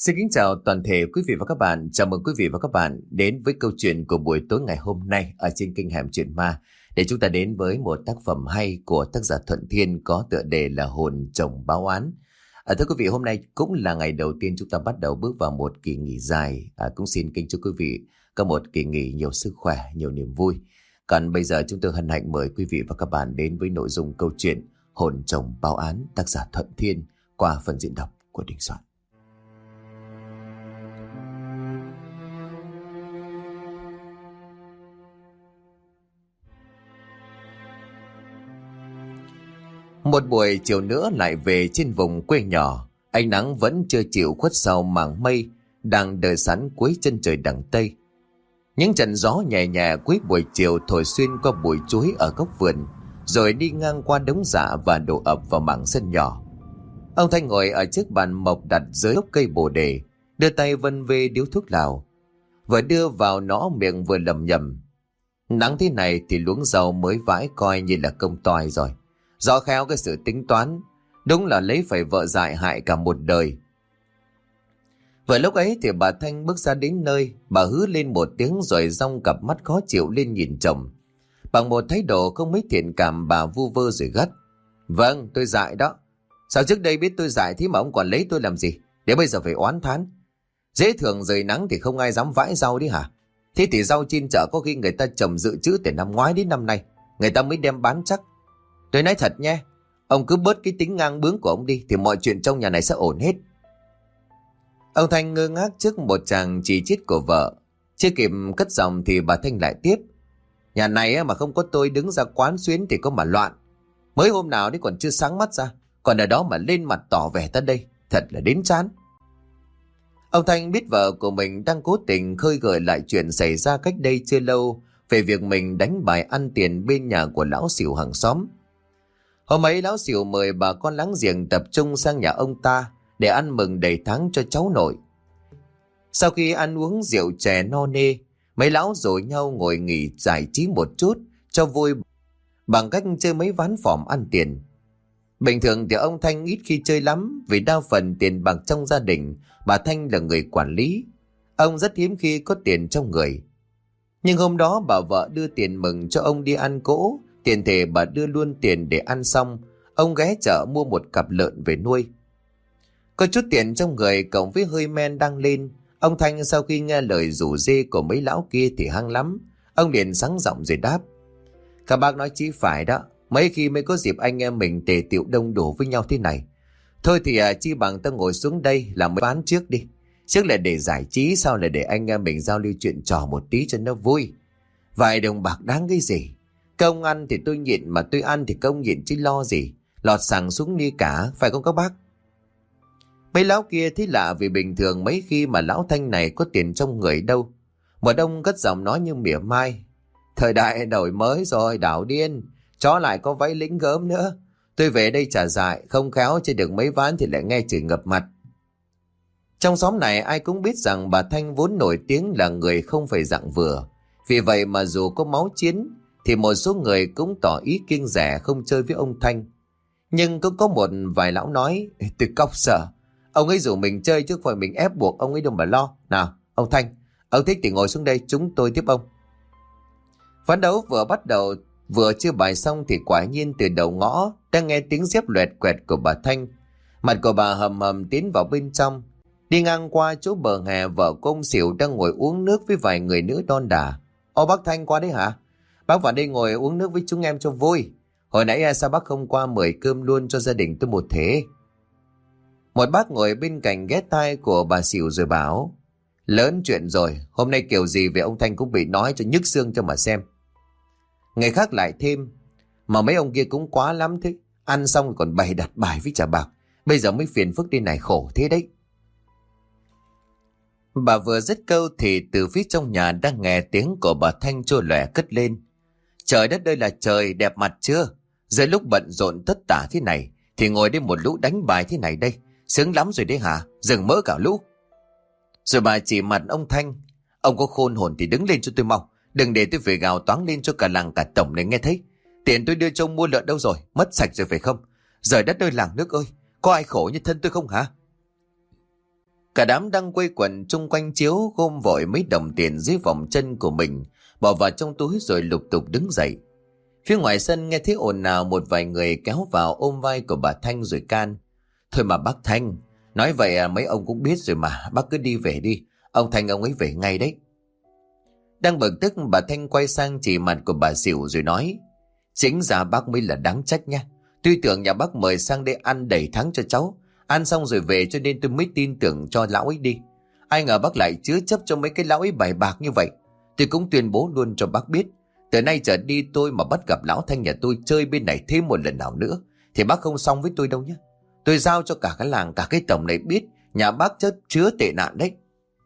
Xin kính chào toàn thể quý vị và các bạn. Chào mừng quý vị và các bạn đến với câu chuyện của buổi tối ngày hôm nay ở trên kênh Hẻm Chuyện Ma, để chúng ta đến với một tác phẩm hay của tác giả Thuận Thiên có tựa đề là Hồn Chồng Báo Oán. Thưa quý vị, hôm nay cũng là ngày đầu tiên chúng ta bắt đầu bước vào một kỳ nghỉ dài. Cũng xin kính chúc quý vị có một kỳ nghỉ nhiều sức khỏe, nhiều niềm vui. Còn bây giờ chúng tôi hân hạnh mời quý vị và các bạn đến với nội dung câu chuyện Hồn Chồng Báo Án, tác giả Thuận Thiên qua phần diễn đọc của Đình Soạn. Một buổi chiều nữa lại về trên vùng quê nhỏ, ánh nắng vẫn chưa chịu khuất sau mảng mây đang đợi sẵn cuối chân trời đằng tây. Những trận gió nhẹ nhẹ cuối buổi chiều thổi xuyên qua bụi chuối ở góc vườn, rồi đi ngang qua đống rạ và đổ ập vào mảng sân nhỏ. Ông Thanh ngồi ở chiếc bàn mộc đặt dưới gốc cây bồ đề, đưa tay vân vê điếu thuốc lào, vừa đưa vào nó miệng vừa lẩm nhẩm: nắng thế này thì luống rau mới vãi coi như là công toài rồi. Rõ khéo cái sự tính toán, đúng là lấy phải vợ dại hại cả một đời. Vừa lúc ấy thì bà Thanh bước ra đến nơi, bà hứ lên một tiếng rồi dong cặp mắt khó chịu lên nhìn chồng. Bằng một thái độ không mấy thiện cảm, bà vu vơ rồi gắt: vâng, tôi dại đó. Sao trước đây biết tôi dại thế mà ông còn lấy tôi làm gì, để bây giờ phải oán thán? Dễ thường rời nắng thì không ai dám vãi rau đi hả? Thế thì rau trên chợ có khi người ta trồng dự trữ từ năm ngoái đến năm nay, người ta mới đem bán chắc. Tôi nói thật nhé, ông cứ bớt cái tính ngang bướng của ông đi thì mọi chuyện trong nhà này sẽ ổn hết. Ông Thanh ngơ ngác trước một tràng chỉ trích của vợ. Chưa kịp cất giọng thì bà Thanh lại tiếp: nhà này mà không có tôi đứng ra quán xuyến thì có mà loạn. Mới hôm nào đấy còn chưa sáng mắt ra, còn ở đó mà lên mặt tỏ vẻ ta đây, thật là đến chán. Ông Thanh biết vợ của mình đang cố tình khơi gợi lại chuyện xảy ra cách đây chưa lâu về việc mình đánh bài ăn tiền bên nhà của lão xỉu hàng xóm. Hôm ấy lão xỉu mời bà con láng giềng tập trung sang nhà ông ta để ăn mừng đầy tháng cho cháu nội. Sau khi ăn uống rượu chè no nê, mấy lão rủ nhau ngồi nghỉ giải trí một chút cho vui bằng cách chơi mấy ván phỏm ăn tiền. Bình thường thì ông Thanh ít khi chơi lắm, vì đa phần tiền bạc trong gia đình bà Thanh là người quản lý. Ông rất hiếm khi có tiền trong người. Nhưng hôm đó bà vợ đưa tiền mừng cho ông đi ăn cỗ, tiền thể bà đưa luôn tiền để ăn xong, ông ghé chợ mua một cặp lợn về nuôi. Có chút tiền trong người cộng với hơi men đang lên, ông Thanh sau khi nghe lời rủ rê của mấy lão kia thì hăng lắm. Ông liền sáng giọng rồi đáp: các bác nói chí phải đó, mấy khi mới có dịp anh em mình tề tiệu đông đủ với nhau thế này. Thôi thì chi bằng ta ngồi xuống đây làm mấy ván trước đi. Trước là để giải trí, sau là để anh em mình giao lưu chuyện trò một tí cho nó vui. Vài đồng bạc đáng cái gì. Công ăn thì tôi nhịn, mà tôi ăn thì công nhịn chứ lo gì. Lọt sàng xuống đi cả, phải không các bác? Mấy lão kia thấy lạ, vì bình thường mấy khi mà lão Thanh này có tiền trong người đâu. Một ông cất giọng nói như mỉa mai: thời đại đổi mới rồi đảo điên, chó lại có váy lính gớm nữa. Tôi về đây trả dại, không khéo chơi được mấy ván thì lại nghe chửi ngập mặt. Trong xóm này ai cũng biết rằng bà Thanh vốn nổi tiếng là người không phải dạng vừa. Vì vậy mà dù có máu chiến thì một số người cũng tỏ ý kiêng dè không chơi với ông Thanh. Nhưng cũng có một vài lão nói: tôi cóc sợ, ông ấy rủ mình chơi chứ không phải mình ép buộc ông ấy đâu mà lo. Nào ông Thanh, ông thích thì ngồi xuống đây, chúng tôi tiếp ông. Ván đấu vừa bắt đầu, vừa chưa bài xong thì quả nhiên từ đầu ngõ đang nghe tiếng dép loẹt quẹt của bà Thanh. Mặt của bà hầm hầm tiến vào bên trong. Đi ngang qua chỗ bờ hè, vợ của ông xỉu đang ngồi uống nước với vài người nữ đon đả. Ô bác Thanh qua đấy hả? Bác vào đây ngồi uống nước với chúng em cho vui. Hồi nãy sao bác không qua mời cơm luôn cho gia đình tôi một thế? Một bác ngồi bên cạnh ghé tai của bà xỉu rồi bảo: lớn chuyện rồi, hôm nay kiểu gì về ông Thanh cũng bị nói cho nhức xương cho mà xem. Người khác lại thêm: mà mấy ông kia cũng quá lắm thế, ăn xong còn bày đặt bài với trả bạc, bây giờ mới phiền phức đi này, khổ thế đấy. Bà vừa dứt câu thì từ phía trong nhà đang nghe tiếng của bà Thanh trôi lòe cất lên: trời đất ơi là trời, đẹp mặt chưa? Giữa lúc bận rộn tất tả thế này thì ngồi đây một lũ đánh bài thế này đây, sướng lắm rồi đấy hả? Dừng mỡ cả lũ. Rồi bà chỉ mặt ông Thanh: ông có khôn hồn thì đứng lên cho tôi mau, đừng để tôi phải gào toáng lên cho cả làng cả tổng này nghe thấy. Tiền tôi đưa cho ông mua lợn đâu rồi, mất sạch rồi phải không? Trời đất ơi làng nước ơi, có ai khổ như thân tôi không hả? Cả đám đang quây quần chung quanh chiếu gom vội mấy đồng tiền dưới vòng chân của mình, bỏ vào trong túi rồi lục tục đứng dậy. Phía ngoài sân nghe thấy ồn ào, một vài người kéo vào ôm vai của bà Thanh rồi can. Thôi mà bác Thanh, nói vậy mấy ông cũng biết rồi mà, bác cứ đi về đi. Ông Thanh ông ấy về ngay đấy. Đang bực tức, bà Thanh quay sang chỉ mặt của bà Xỉu rồi nói: Chính ra bác mới là đáng trách nha. Tuy tưởng nhà bác mời sang đây ăn đầy tháng cho cháu, ăn xong rồi về cho nên tôi mới tin tưởng cho lão ấy đi. Ai ngờ bác lại chứa chấp cho mấy cái lão ấy bài bạc như vậy. Tôi cũng tuyên bố luôn cho bác biết, từ nay trở đi tôi mà bắt gặp lão Thanh nhà tôi chơi bên này thêm một lần nào nữa thì bác không xong với tôi đâu nhé. Tôi giao cho cả cái làng, cả cái tổng này biết nhà bác chất chứa tệ nạn đấy.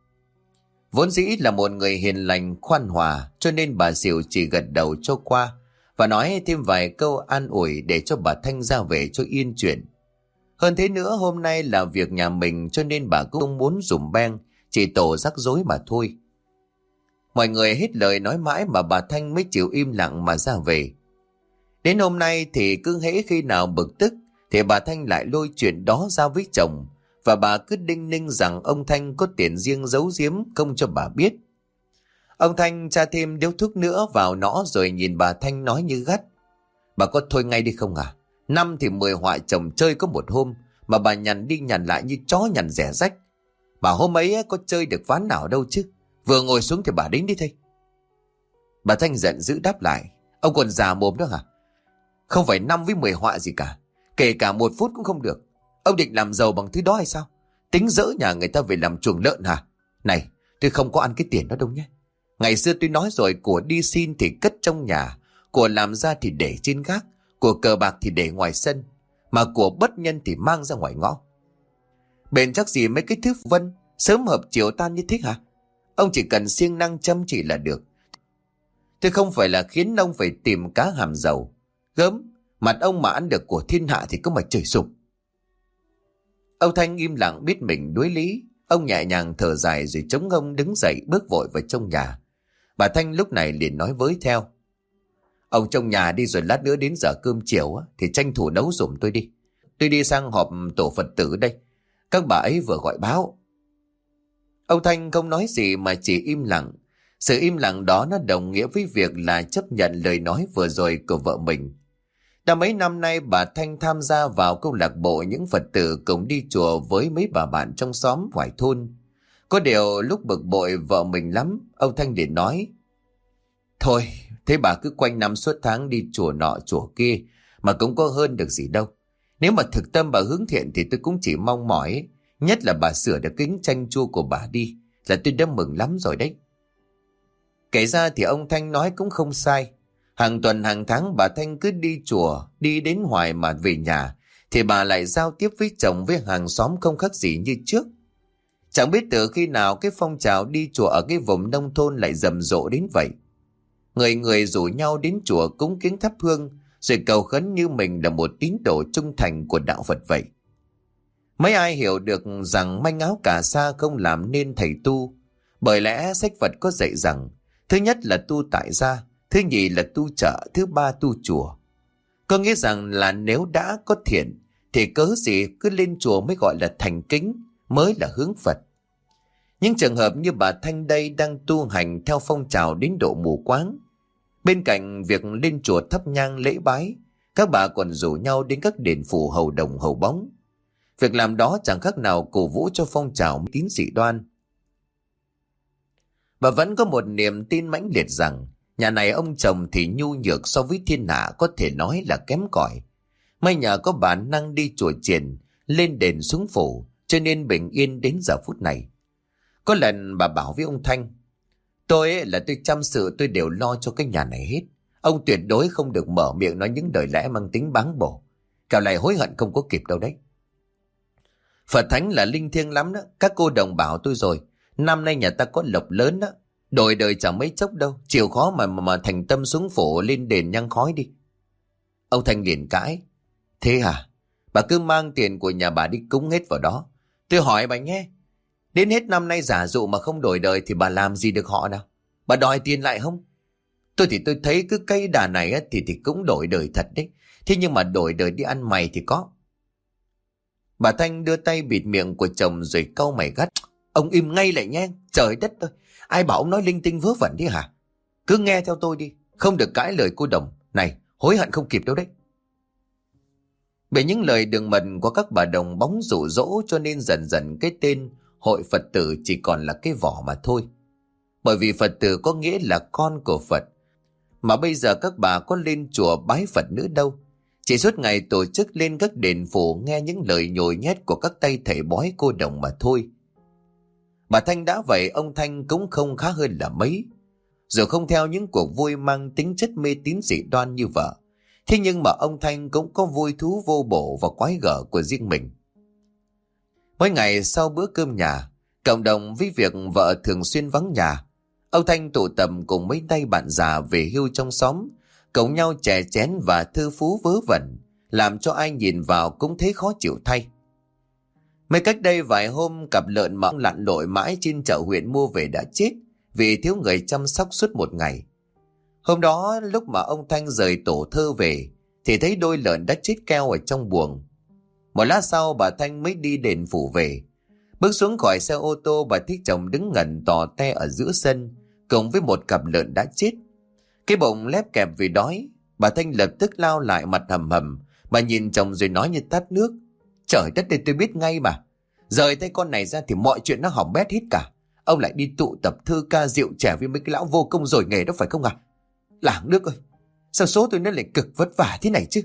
Vốn dĩ là một người hiền lành khoan hòa, cho nên bà Xỉu chỉ gật đầu cho qua và nói thêm vài câu an ủi để cho bà Thanh ra về cho yên chuyện. Hơn thế nữa, hôm nay là việc nhà mình cho nên bà cũng không muốn dùm beng, chỉ tổ rắc rối mà thôi. Mọi người hết lời nói mãi mà bà Thanh mới chịu im lặng mà ra về. Đến hôm nay thì cứ hễ khi nào bực tức thì bà Thanh lại lôi chuyện đó ra với chồng, và bà cứ đinh ninh rằng ông Thanh có tiền riêng giấu giếm không cho bà biết. Ông Thanh tra thêm điếu thuốc nữa vào nó rồi nhìn bà Thanh nói như gắt: Bà có thôi ngay đi không à? Năm thì 10 họa chồng chơi có một hôm mà bà nhằn đi nhằn lại như chó nhằn rẻ rách. Bà hôm ấy có chơi được ván nào đâu chứ. Vừa ngồi xuống thì bà đến đi thôi. Bà Thanh giận dữ đáp lại: Ông còn già mồm đó hả? Không phải 5 với 10 họa gì cả, kể cả 1 phút cũng không được. Ông định làm giàu bằng thứ đó hay sao? Tính dỡ nhà người ta về làm chuồng lợn hả? Này, tôi không có ăn cái tiền đó đâu nhé. Ngày xưa tôi nói rồi, của đi xin thì cất trong nhà, của làm ra thì để trên gác, của cờ bạc thì để ngoài sân, mà của bất nhân thì mang ra ngoài ngõ. Bền chắc gì mấy cái thứ vân sớm hợp chiều tan như thế hả? Ông chỉ cần siêng năng chăm chỉ là được. Tôi không phải là khiến ông phải tìm cá hàm dầu. Gớm, mặt ông mà ăn được của thiên hạ thì có mà trời sụp. Ông Thanh im lặng biết mình đuối lý. Ông nhẹ nhàng thở dài rồi chống ông đứng dậy bước vội vào trong nhà. Bà Thanh lúc này liền nói với theo: Ông trong nhà đi, rồi lát nữa đến giờ cơm chiều thì tranh thủ nấu giùm tôi đi. Tôi đi sang họp tổ Phật tử đây, các bà ấy vừa gọi báo. Ông Thanh không nói gì mà chỉ im lặng. Sự im lặng đó nó đồng nghĩa với việc là chấp nhận lời nói vừa rồi của vợ mình. Đã mấy năm nay bà Thanh tham gia vào câu lạc bộ những Phật tử cùng đi chùa với mấy bà bạn trong xóm ngoài thôn. Có điều lúc bực bội vợ mình lắm, ông Thanh liền nói: Thôi, thế bà cứ quanh năm suốt tháng đi chùa nọ chùa kia mà cũng có hơn được gì đâu. Nếu mà thực tâm bà hướng thiện thì tôi cũng chỉ mong mỏi, nhất là bà sửa được kính chanh chua của bà đi, là tôi đã mừng lắm rồi đấy. Kể ra thì ông Thanh nói cũng không sai. Hàng tuần hàng tháng bà Thanh cứ đi chùa, đi đến hoài mà về nhà thì bà lại giao tiếp với chồng với hàng xóm không khác gì như trước. Chẳng biết từ khi nào cái phong trào đi chùa ở cái vùng nông thôn lại rầm rộ đến vậy. Người người rủ nhau đến chùa cúng kiến thắp hương rồi cầu khấn như mình là một tín đồ trung thành của đạo Phật vậy. Mấy ai hiểu được rằng manh áo cà sa không làm nên thầy tu, bởi lẽ sách Phật có dạy rằng thứ nhất là tu tại gia, thứ nhì là tu chợ, thứ ba tu chùa. Có nghĩa rằng là nếu đã có thiện thì cớ gì cứ lên chùa mới gọi là thành kính, mới là hướng Phật. Những trường hợp như bà Thanh đây đang tu hành theo phong trào đến độ mù quáng. Bên cạnh việc lên chùa thắp nhang lễ bái, các bà còn rủ nhau đến các đền phủ hầu đồng hầu bóng. Việc làm đó chẳng khác nào cổ vũ cho phong trào tín dị đoan. Bà vẫn có một niềm tin mãnh liệt rằng nhà này ông chồng thì nhu nhược so với thiên hạ, có thể nói là kém cỏi. May nhờ có bản năng đi chùa chiền, lên đền xuống phủ, cho nên bình yên đến giờ phút này. Có lần bà bảo với ông Thanh: tôi chăm sự tôi đều lo cho cái nhà này hết. Ông tuyệt đối không được mở miệng nói những lời lẽ mang tính báng bổ, kẻo này hối hận không có kịp đâu đấy. Phật thánh là linh thiêng lắm đó. Các cô đồng bảo tôi rồi, năm nay nhà ta có lộc lớn đó, đổi đời chẳng mấy chốc đâu, chịu khó mà thành tâm xuống phổ lên đền nhang khói đi. Ông Thanh liền cãi: thế hả? Bà cứ mang tiền của nhà bà đi cúng hết vào đó. Tôi hỏi bà nhé, đến hết năm nay giả dụ mà không đổi đời thì bà làm gì được họ nào? Bà đòi tiền lại không? Tôi thấy cứ cây đà này thì cũng đổi đời thật đấy. Thế nhưng mà đổi đời đi ăn mày thì có. Bà Thanh đưa tay bịt miệng của chồng rồi cau mày gắt. Ông im ngay lại nhé, trời đất ơi, ai bảo ông nói linh tinh vớ vẩn đi hả? Cứ nghe theo tôi đi, không được cãi lời cô Đồng. Này, hối hận không kịp đâu đấy. Bởi những lời đường mật của các bà đồng bóng dụ dỗ cho nên dần dần cái tên Hội Phật tử chỉ còn là cái vỏ mà thôi. Bởi vì Phật tử có nghĩa là con của Phật. Mà bây giờ các bà có lên chùa bái Phật nữa đâu. Chỉ suốt ngày tổ chức lên các đền phủ nghe những lời nhồi nhét của các tay thầy bói cô đồng mà thôi. Bà Thanh đã vậy, ông Thanh cũng không khá hơn là mấy. Dù không theo những cuộc vui mang tính chất mê tín dị đoan như vợ, thế nhưng mà ông Thanh cũng có vui thú vô bổ và quái gở của riêng mình. Mỗi ngày sau bữa cơm nhà, cộng đồng với việc vợ thường xuyên vắng nhà, ông Thanh tụ tập cùng mấy tay bạn già về hưu trong xóm, cùng nhau chè chén và thư phú vớ vẩn, làm cho ai nhìn vào cũng thấy khó chịu thay. Mới cách đây vài hôm, cặp lợn mà ông lặn lội mãi trên chợ huyện mua về đã chết vì thiếu người chăm sóc suốt một ngày. Hôm đó lúc mà ông Thanh rời tổ thơ về thì thấy đôi lợn đã chết keo ở trong buồng. Một lát sau bà Thanh mới đi đền phủ về. Bước xuống khỏi xe ô tô, bà thấy chồng đứng ngẩn tò te ở giữa sân cùng với một cặp lợn đã chết. Cái bụng lép kẹp vì đói. Bà Thanh lập tức lao lại mặt hầm hầm. Bà nhìn chồng rồi nói như tát nước. Trời đất ơi, tôi biết ngay mà. Rời tay con này ra thì mọi chuyện nó hỏng bét hết cả. Ông lại đi tụ tập thơ ca rượu trẻ với mấy cái lão vô công rồi nghề đó phải không à? Làng nước ơi, sao số tôi nó lại cực vất vả thế này chứ?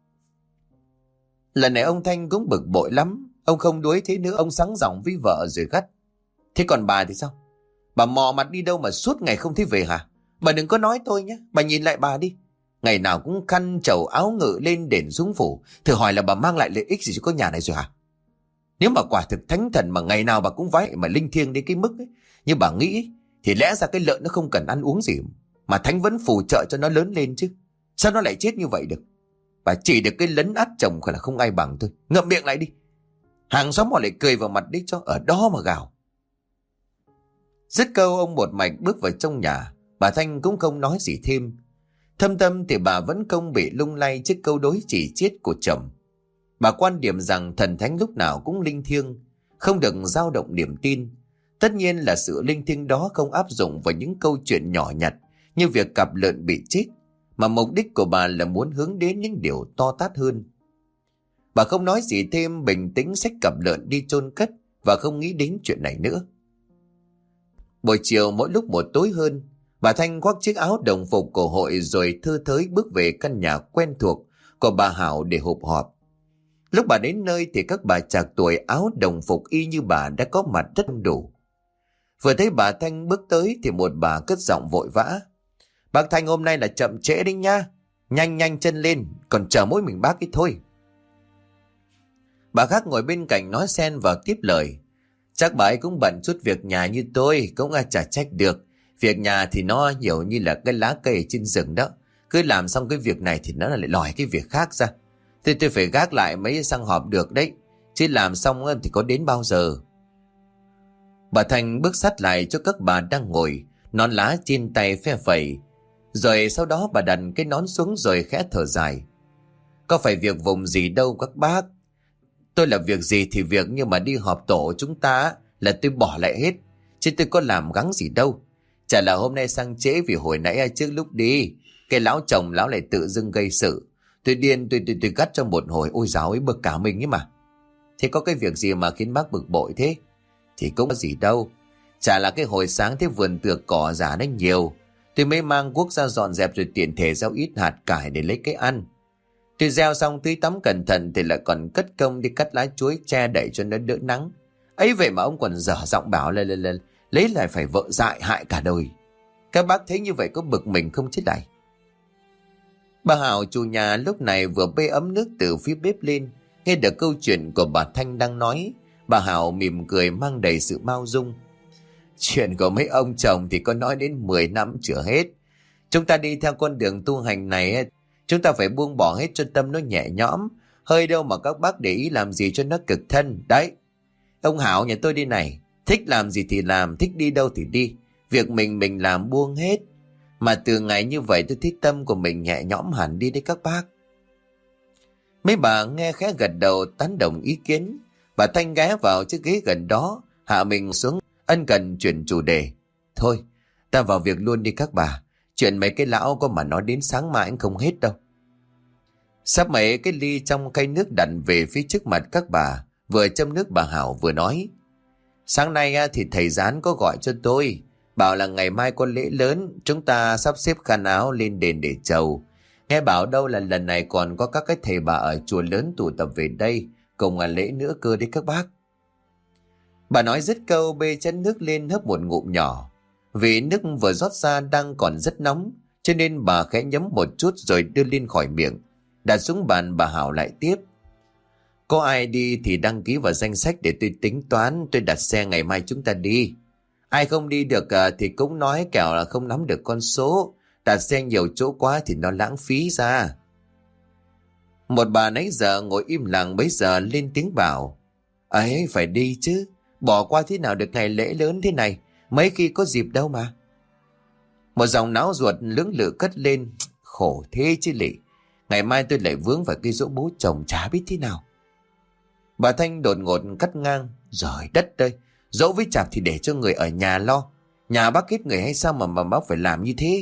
Lần này ông Thanh cũng bực bội lắm. Ông không đuối thế nữa, ông sắng giọng với vợ rồi gắt. Thế còn bà thì sao? Bà mò mặt đi đâu mà suốt ngày không thấy về hả? Bà đừng có nói tôi nhé, bà nhìn lại bà đi. Ngày nào cũng khăn trầu áo ngự lên đền xuống phủ, thử hỏi là bà mang lại lợi ích gì cho có nhà này rồi hả? Nếu mà quả thực thánh thần mà ngày nào bà cũng vái mà linh thiêng đến cái mức ấy, như bà nghĩ thì lẽ ra cái lợn nó không cần ăn uống gì mà thánh vẫn phù trợ cho nó lớn lên chứ. Sao nó lại chết như vậy được? Bà chỉ được cái lấn át chồng là không ai bằng thôi. Ngậm miệng lại đi. Hàng xóm họ lại cười vào mặt đấy cho ở đó mà gào. Dứt câu ông một mạch bước vào trong nhà. Bà Thanh cũng không nói gì thêm. Thâm tâm thì bà vẫn không bị lung lay trước câu đối chỉ chiết của chồng. Bà quan điểm rằng thần thánh lúc nào cũng linh thiêng, không được dao động niềm tin. Tất nhiên là sự linh thiêng đó không áp dụng vào những câu chuyện nhỏ nhặt như việc cặp lợn bị chết, mà mục đích của bà là muốn hướng đến những điều to tát hơn. Bà không nói gì thêm, bình tĩnh xách cặp lợn đi chôn cất và không nghĩ đến chuyện này nữa. Buổi chiều mỗi lúc một tối hơn, bà Thanh khoác chiếc áo đồng phục của hội rồi thơ thới bước về căn nhà quen thuộc của bà Hảo để họp họp. Lúc bà đến nơi thì các bà trạc tuổi áo đồng phục y như bà đã có mặt rất đủ. Vừa thấy bà Thanh bước tới thì một bà cất giọng vội vã. Bác Thanh hôm nay là chậm trễ đấy nha. Nhanh nhanh chân lên, còn chờ mỗi mình bác ấy thôi. Bà khác ngồi bên cạnh nói xen vào tiếp lời. Chắc bà ấy cũng bận chút việc nhà như tôi, cũng chả trách được. Việc nhà thì nó nhiều như là cái lá cây trên rừng đó. Cứ làm xong cái việc này thì nó lại lòi cái việc khác ra. Thế tôi phải gác lại mấy sang họp được đấy. Chứ làm xong thì có đến bao giờ. Bà Thanh bước sát lại cho các bà đang ngồi, nón lá trên tay phe phẩy. Rồi sau đó bà đặt cái nón xuống rồi khẽ thở dài. Có phải việc vùng gì đâu các bác. Tôi là việc gì thì việc, nhưng mà đi họp tổ chúng ta là tôi bỏ lại hết. Chứ tôi có làm gắng gì đâu. Chả là hôm nay sang trễ vì hồi nãy trước lúc đi, cái lão chồng lão lại tự dưng gây sự. Tôi điên, tôi gắt cho một hồi. Ôi dào ấy, bực cả mình ấy mà. Thế có cái việc gì mà khiến bác bực bội thế? Thì cũng có gì đâu. Chả là cái hồi sáng thế vườn tược cỏ giả nó nhiều. Tôi mới mang cuốc ra dọn dẹp rồi tiện thể gieo ít hạt cải để lấy cái ăn. Tôi gieo xong tưới tắm cẩn thận thì lại còn cất công đi cắt lá chuối che đậy cho nó đỡ nắng. Ấy vậy mà ông còn dở giọng bảo lên lấy lại phải vợ dại hại cả đời. Các bác thấy như vậy có bực mình không chứ lại? Bà Hảo chủ nhà lúc này vừa bê ấm nước từ phía bếp lên. Nghe được câu chuyện của bà Thanh đang nói, bà Hảo mỉm cười mang đầy sự bao dung. Chuyện của mấy ông chồng thì có nói đến 10 năm chưa hết. Chúng ta đi theo con đường tu hành này, chúng ta phải buông bỏ hết cho tâm nó nhẹ nhõm. Hơi đâu mà các bác để ý làm gì cho nó cực thân. Đấy, ông Hảo nhà tôi đi này, thích làm gì thì làm, thích đi đâu thì đi. Việc mình làm buông hết. Mà từ ngày như vậy tôi thấy tâm của mình nhẹ nhõm hẳn đi đấy các bác. Mấy bà nghe khẽ gật đầu tán đồng ý kiến. Bà Thanh ghé vào chiếc ghế gần đó, hạ mình xuống, ân cần chuyển chủ đề. Thôi, ta vào việc luôn đi các bà. Chuyện mấy cái lão có mà nói đến sáng mai anh không hết đâu. Sắp mấy cái ly trong khay nước đặt về phía trước mặt các bà, vừa châm nước bà Hảo vừa nói. Sáng nay thì thầy Gián có gọi cho tôi, bảo là ngày mai có lễ lớn, chúng ta sắp xếp khăn áo lên đền để chầu. Nghe bảo đâu là lần này còn có các cái thầy bà ở chùa lớn tụ tập về đây, cùng lễ nữa cơ đấy các bác. Bà nói dứt câu bê chén nước lên hớp một ngụm nhỏ. Vì nước vừa rót ra đang còn rất nóng, cho nên bà khẽ nhấm một chút rồi đưa lên khỏi miệng. Đặt xuống bàn bà Hảo lại tiếp. Có ai đi thì đăng ký vào danh sách để tôi tính toán, tôi đặt xe ngày mai chúng ta đi. Ai không đi được thì cũng nói kẻo là không nắm được con số. Đặt xe nhiều chỗ quá thì nó lãng phí ra. Một bà nãy giờ ngồi im lặng bấy giờ lên tiếng bảo. Ấy phải đi chứ, bỏ qua thế nào được ngày lễ lớn thế này, mấy khi có dịp đâu mà. Một dòng náo ruột lưỡng lự cất lên. Khổ thế chứ lị, ngày mai tôi lại vướng vào cái giỗ bố chồng chả biết thế nào. Bà Thanh đột ngột cắt ngang. Giời đất ơi, dỗ với chạp thì để cho người ở nhà lo. Nhà bác hết người hay sao mà bác phải làm như thế?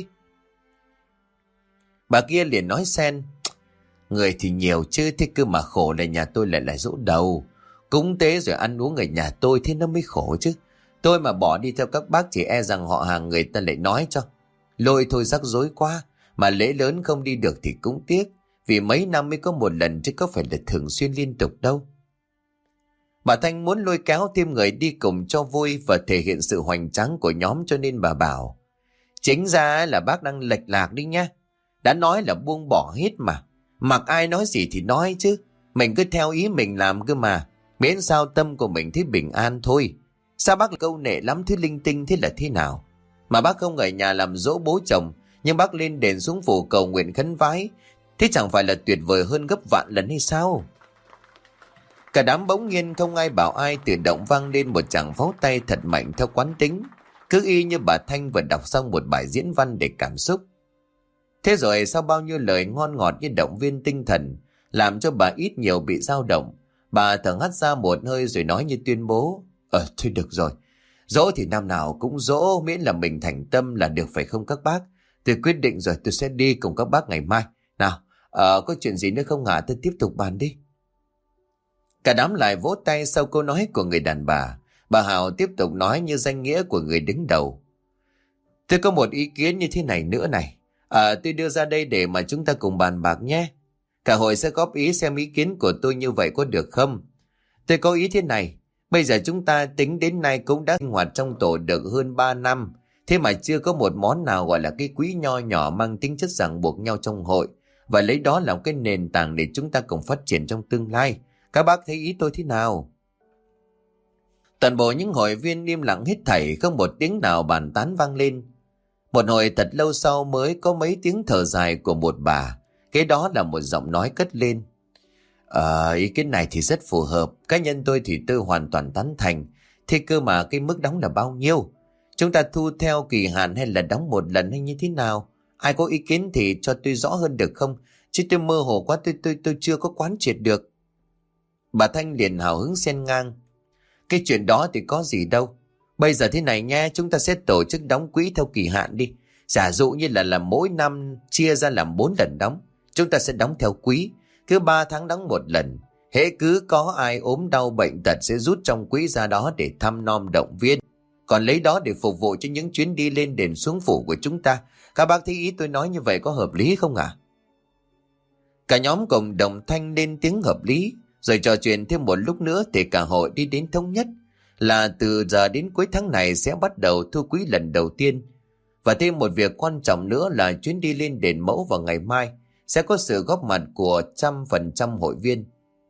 Bà kia liền nói xen. Người thì nhiều chứ, thế cơ mà khổ là nhà tôi lại là giỗ đầu. Cúng tế rồi ăn uống ở nhà tôi, thế nó mới khổ chứ. Tôi mà bỏ đi theo các bác chỉ e rằng họ hàng người ta lại nói cho. Lôi thôi rắc rối quá, mà lễ lớn không đi được thì cũng tiếc. Vì mấy năm mới có một lần chứ có phải là thường xuyên liên tục đâu. Bà Thanh muốn lôi kéo thêm người đi cùng cho vui và thể hiện sự hoành tráng của nhóm, cho nên bà bảo. Chính ra là bác đang lệch lạc đi nhá. Đã nói là buông bỏ hết mà. Mặc ai nói gì thì nói chứ. Mình cứ theo ý mình làm cơ mà. Miễn sao tâm của mình thấy bình an thôi. Sao bác câu nệ lắm thứ linh tinh thế là thế nào? Mà bác không ở nhà làm dỗ bố chồng, nhưng bác lên đền xuống phủ cầu nguyện khấn vái. Thế chẳng phải là tuyệt vời hơn gấp vạn lần hay sao? Cả đám bỗng nhiên không ai bảo ai, tự động vang lên một tràng pháo tay thật mạnh theo quán tính. Cứ y như bà Thanh vừa đọc xong một bài diễn văn để cảm xúc. Thế rồi sau bao nhiêu lời ngon ngọt như động viên tinh thần, làm cho bà ít nhiều bị dao động, bà thở hắt ra một hơi rồi nói như tuyên bố. Thôi được rồi. Dỗ thì năm nào cũng dỗ, miễn là mình thành tâm là được phải không các bác? Tôi quyết định rồi, tôi sẽ đi cùng các bác ngày mai. Nào, có chuyện gì nữa không hả? Tôi tiếp tục bàn đi. Cả đám lại vỗ tay sau câu nói của người đàn bà. Bà Hảo tiếp tục nói như danh nghĩa của người đứng đầu. Tôi có một ý kiến như thế này nữa này. Tôi đưa ra đây để mà chúng ta cùng bàn bạc nhé. Cả hội sẽ góp ý xem ý kiến của tôi như vậy có được không? Tôi có ý thế này. Bây giờ chúng ta tính đến nay cũng đã sinh hoạt trong tổ được hơn 3 năm. Thế mà chưa có một món nào gọi là cái quỹ nho nhỏ mang tính chất ràng buộc nhau trong hội. Và lấy đó làm cái nền tảng để chúng ta cùng phát triển trong tương lai. Các bác thấy ý tôi thế nào? Toàn bộ những hội viên im lặng hết thảy, không một tiếng nào bàn tán vang lên. Một hồi thật lâu sau mới có mấy tiếng thở dài của một bà. Cái đó là một giọng nói cất lên. Ý kiến này thì rất phù hợp. Cá nhân tôi thì tôi hoàn toàn tán thành. Thế cơ mà cái mức đóng là bao nhiêu? Chúng ta thu theo kỳ hạn hay là đóng một lần hay như thế nào? Ai có ý kiến thì cho tôi rõ hơn được không? Chứ tôi mơ hồ quá, tôi chưa có quán triệt được. Bà Thanh liền hào hứng xen ngang. Cái chuyện đó thì có gì đâu. Bây giờ thế này nha, chúng ta sẽ tổ chức đóng quỹ theo kỳ hạn đi. Giả dụ như là mỗi năm chia ra làm 4 lần đóng. Chúng ta sẽ đóng theo quý, cứ 3 tháng đóng một lần. Hễ cứ có ai ốm đau bệnh tật sẽ rút trong quỹ ra đó để thăm nom động viên. Còn lấy đó để phục vụ cho những chuyến đi lên đền xuống phủ của chúng ta. Các bác thấy ý tôi nói như vậy có hợp lý không ạ? Cả nhóm cùng đồng thanh lên tiếng hợp lý. Rồi trò chuyện thêm một lúc nữa thì cả hội đi đến thống nhất là từ giờ đến cuối tháng này sẽ bắt đầu thu quỹ lần đầu tiên. Và thêm một việc quan trọng nữa là chuyến đi lên đền mẫu vào ngày mai sẽ có sự góp mặt của 100% hội viên.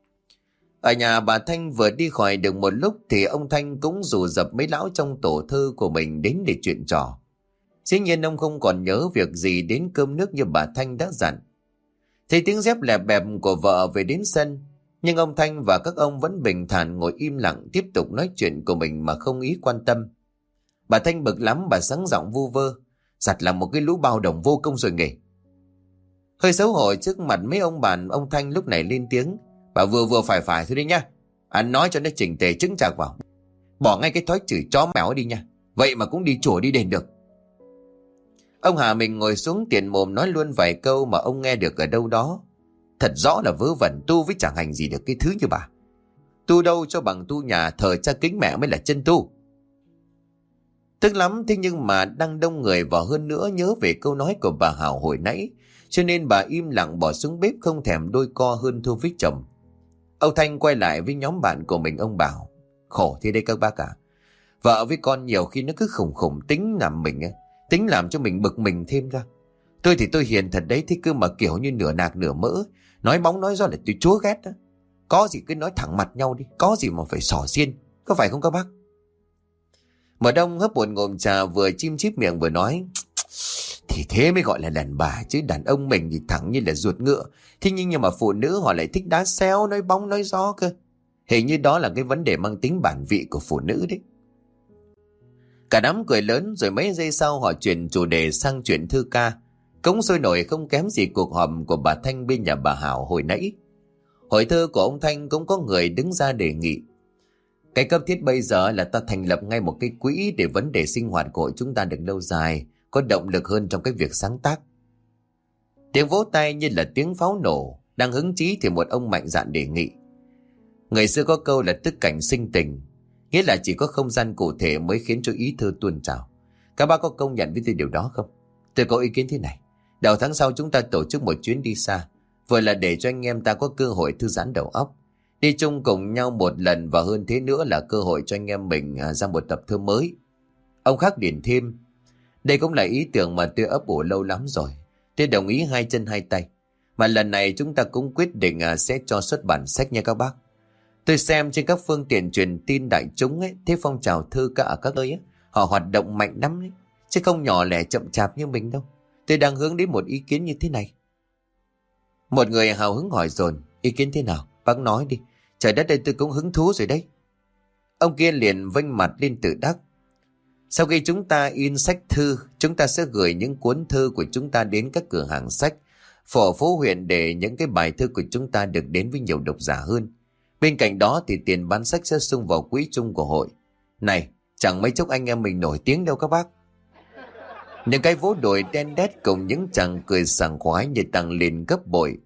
Ở nhà bà Thanh vừa đi khỏi được một lúc thì ông Thanh cũng rủ dập mấy lão trong tổ thư của mình đến để chuyện trò. Dĩ nhiên ông không còn nhớ việc gì đến cơm nước như bà Thanh đã dặn. Thấy tiếng dép lẹp bẹp của vợ về đến sân, nhưng ông Thanh và các ông vẫn bình thản ngồi im lặng tiếp tục nói chuyện của mình mà không ý quan tâm. Bà Thanh bực lắm, bà sắng giọng vu vơ. Giặt là một cái lũ bao đồng vô công rồi nghề. Hơi xấu hổ trước mặt mấy ông bạn, ông Thanh lúc này lên tiếng. Bà vừa vừa phải phải thôi đi nha. Anh nói cho nó chỉnh tề chứng chạc vào. Bỏ ngay cái thói chửi chó mèo đi nha. Vậy mà cũng đi chùa đi đền được. Ông Hà mình ngồi xuống tiện mồm nói luôn vài câu mà ông nghe được ở đâu đó. Thật rõ là vớ vẩn, tu với chẳng hành gì được cái thứ như bà. Tu đâu cho bằng tu nhà thờ cha kính mẹ mới là chân tu. Tức lắm, thế nhưng mà đang đông người và hơn nữa nhớ về câu nói của bà Hảo hồi nãy, cho nên bà im lặng bỏ xuống bếp không thèm đôi co hơn thua với chồng. Ông Thanh quay lại với nhóm bạn của mình, ông bảo: khổ thế đây các bác à. Vợ với con nhiều khi nó cứ khủng khủng tính làm mình, tính làm cho mình bực mình thêm ra. Tôi thì tôi hiền thật đấy, thế cứ mà kiểu như nửa nạc nửa mỡ, nói bóng nói gió là tôi chúa ghét đó. Có gì cứ nói thẳng mặt nhau đi, có gì mà phải xỏ xiên, có phải không các bác? Mở Đông hấp một ngụm trà, vừa chim chip miệng vừa nói: thì thế mới gọi là đàn bà chứ, đàn ông mình thì thẳng như là ruột ngựa. Thế nhưng mà phụ nữ họ lại thích đá xéo, nói bóng nói gió cơ. Hình như đó là cái vấn đề mang tính bản vị của phụ nữ đấy. Cả đám cười lớn, rồi mấy giây sau họ chuyển chủ đề sang chuyện thư ca. Cũng sôi nổi không kém gì cuộc họp của bà Thanh bên nhà bà Hảo hồi nãy. Hội thơ của ông Thanh cũng có người đứng ra đề nghị: cái cấp thiết bây giờ là ta thành lập ngay một cái quỹ để vấn đề sinh hoạt của chúng ta được lâu dài, có động lực hơn trong cái việc sáng tác. Tiếng vỗ tay như là tiếng pháo nổ. Đang hứng chí thì một ông mạnh dạn đề nghị: người xưa có câu là tức cảnh sinh tình, nghĩa là chỉ có không gian cụ thể mới khiến cho ý thơ tuôn trào. Các bác có công nhận với tôi điều đó không? Tôi có ý kiến thế này: đầu tháng sau chúng ta tổ chức một chuyến đi xa, vừa là để cho anh em ta có cơ hội thư giãn đầu óc, đi chung cùng nhau một lần, và hơn thế nữa là cơ hội cho anh em mình ra một tập thơ mới. Ông khác điền thêm: đây cũng là ý tưởng mà tôi ấp ủ lâu lắm rồi. Tôi đồng ý hai chân hai tay. Mà lần này chúng ta cũng quyết định sẽ cho xuất bản sách nha các bác. Tôi xem trên các phương tiện truyền tin đại chúng ấy, thế phong trào thơ ca ở các nơi ấy, họ hoạt động mạnh lắm ấy, chứ không nhỏ lẻ chậm chạp như mình đâu. Tôi đang hướng đến một ý kiến như thế này. Một người hào hứng hỏi dồn: ý kiến thế nào? Bác nói đi. Trời đất ơi, tôi cũng hứng thú rồi đấy. Ông kia liền vênh mặt lên tự đắc: sau khi chúng ta in sách thư, chúng ta sẽ gửi những cuốn thư của chúng ta đến các cửa hàng sách, phố huyện, để những cái bài thơ của chúng ta được đến với nhiều độc giả hơn. Bên cạnh đó thì tiền bán sách sẽ xung vào quỹ chung của hội. Này, chẳng mấy chốc anh em mình nổi tiếng đâu các bác. Những cái vỗ đùi đen đét cùng những chàng cười sảng khoái như tăng lên gấp bội.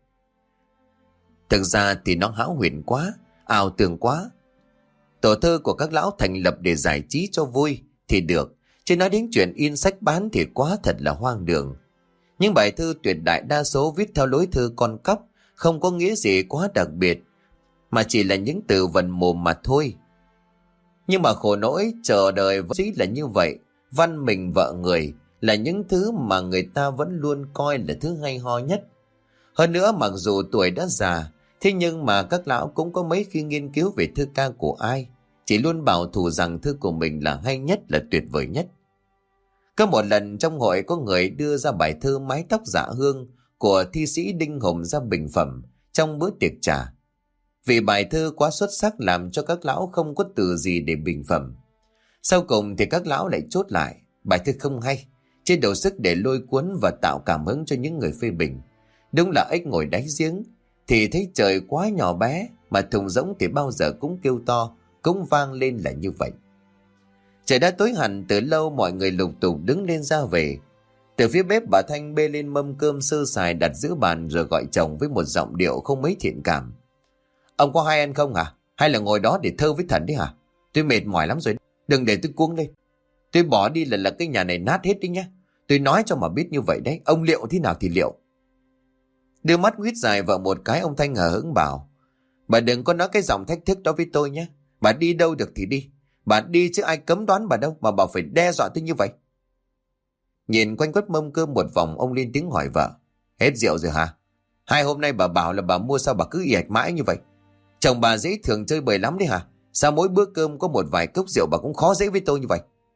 Thực ra thì nó hão huyền quá, ảo tưởng quá. Tổ thơ của các lão thành lập để giải trí cho vui thì được, chứ nói đến chuyện in sách bán thì quá thật là hoang đường. Những bài thơ tuyệt đại đa số viết theo lối thơ con cóc, không có nghĩa gì quá đặc biệt, mà chỉ là những từ vần mồm mà thôi. Nhưng mà khổ nỗi chờ đời vẫn là như vậy. Văn mình vợ người là những thứ mà người ta vẫn luôn coi là thứ hay ho nhất. Hơn nữa, mặc dù tuổi đã già, thế nhưng mà các lão cũng có mấy khi nghiên cứu về thơ ca của ai, chỉ luôn bảo thủ rằng thơ của mình là hay nhất, là tuyệt vời nhất. Có một lần trong hội có người đưa ra bài thơ Mái tóc dạ hương của thi sĩ Đinh Hùng ra bình phẩm trong bữa tiệc trà. Vì bài thơ quá xuất sắc làm cho các lão không có từ gì để bình phẩm. Sau cùng thì các lão lại chốt lại: bài thơ không hay, trên đầu sức để lôi cuốn và tạo cảm hứng cho những người phê bình. Đúng là ếch ngồi đáy giếng thì thấy trời quá nhỏ bé, mà thùng rỗng thì bao giờ cũng kêu to, cũng vang lên là như vậy. Trời đã tối hẳn từ lâu, mọi người lục tục đứng lên ra về. Từ phía bếp, bà Thanh bê lên mâm cơm sơ sài đặt giữa bàn, rồi gọi chồng với một giọng điệu không mấy thiện cảm: ông có hay ăn không hả? Hay là ngồi đó để thơ với thần đấy hả? Tôi mệt mỏi lắm rồi, đừng để tôi cuống lên. Tôi bỏ đi là cái nhà này nát hết đi nhá. Tôi nói cho mà biết như vậy đấy, ông liệu thế nào thì liệu. Đưa mắt nguyết dài vợ một cái, ông Thanh hờ hững bảo: bà đừng có nói cái giọng thách thức đó với tôi nhé. Bà đi đâu được thì đi. Bà đi chứ ai cấm đoán bà đâu mà bà phải đe dọa tôi như vậy. Nhìn quanh quất mâm cơm một vòng, ông lên tiếng hỏi vợ: hết rượu rồi hả? 2 hôm nay bà bảo là bà mua, sao bà cứ ì ạch mãi như vậy? Chồng bà dễ thường chơi bời lắm đấy hả? Sao mỗi bữa cơm có một vài cốc rượu bà cũng khó dễ với tôi như vậy?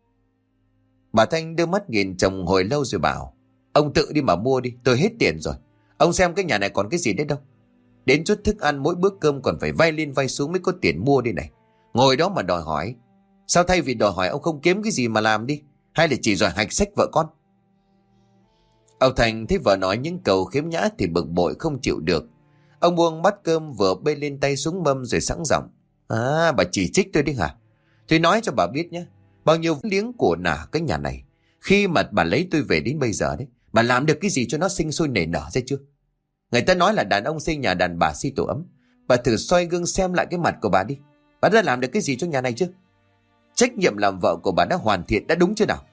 Bà Thanh đưa mắt nhìn chồng hồi lâu rồi bảo: ông tự đi mà mua đi, tôi hết tiền rồi. Ông xem cái nhà này còn cái gì đấy đâu. Đến chút thức ăn mỗi bữa cơm còn phải vay lên vay xuống mới có tiền mua đây này. Ngồi đó mà đòi hỏi. Sao thay vì đòi hỏi ông không kiếm cái gì mà làm đi? Hay là chỉ giỏi hạch sách vợ con? Ông Thành thấy vợ nói những câu khiếm nhã thì bực bội không chịu được. Ông buông bát cơm vừa bê lên tay xuống mâm rồi sẵn giọng. À, bà chỉ trích tôi đi hả? Tôi nói cho bà biết nhé, bao nhiêu liếng của nả cái nhà này, khi mà bà lấy tôi về đến bây giờ đấy, bà làm được cái gì cho nó sinh sôi nảy nở ra chưa? Người ta nói là đàn ông xây nhà, đàn bà xây tổ ấm. Bà thử soi gương xem lại cái mặt của bà đi. Bà đã làm được cái gì cho nhà này chứ? Trách nhiệm làm vợ của bà đã hoàn thiện, đã đúng chưa nào?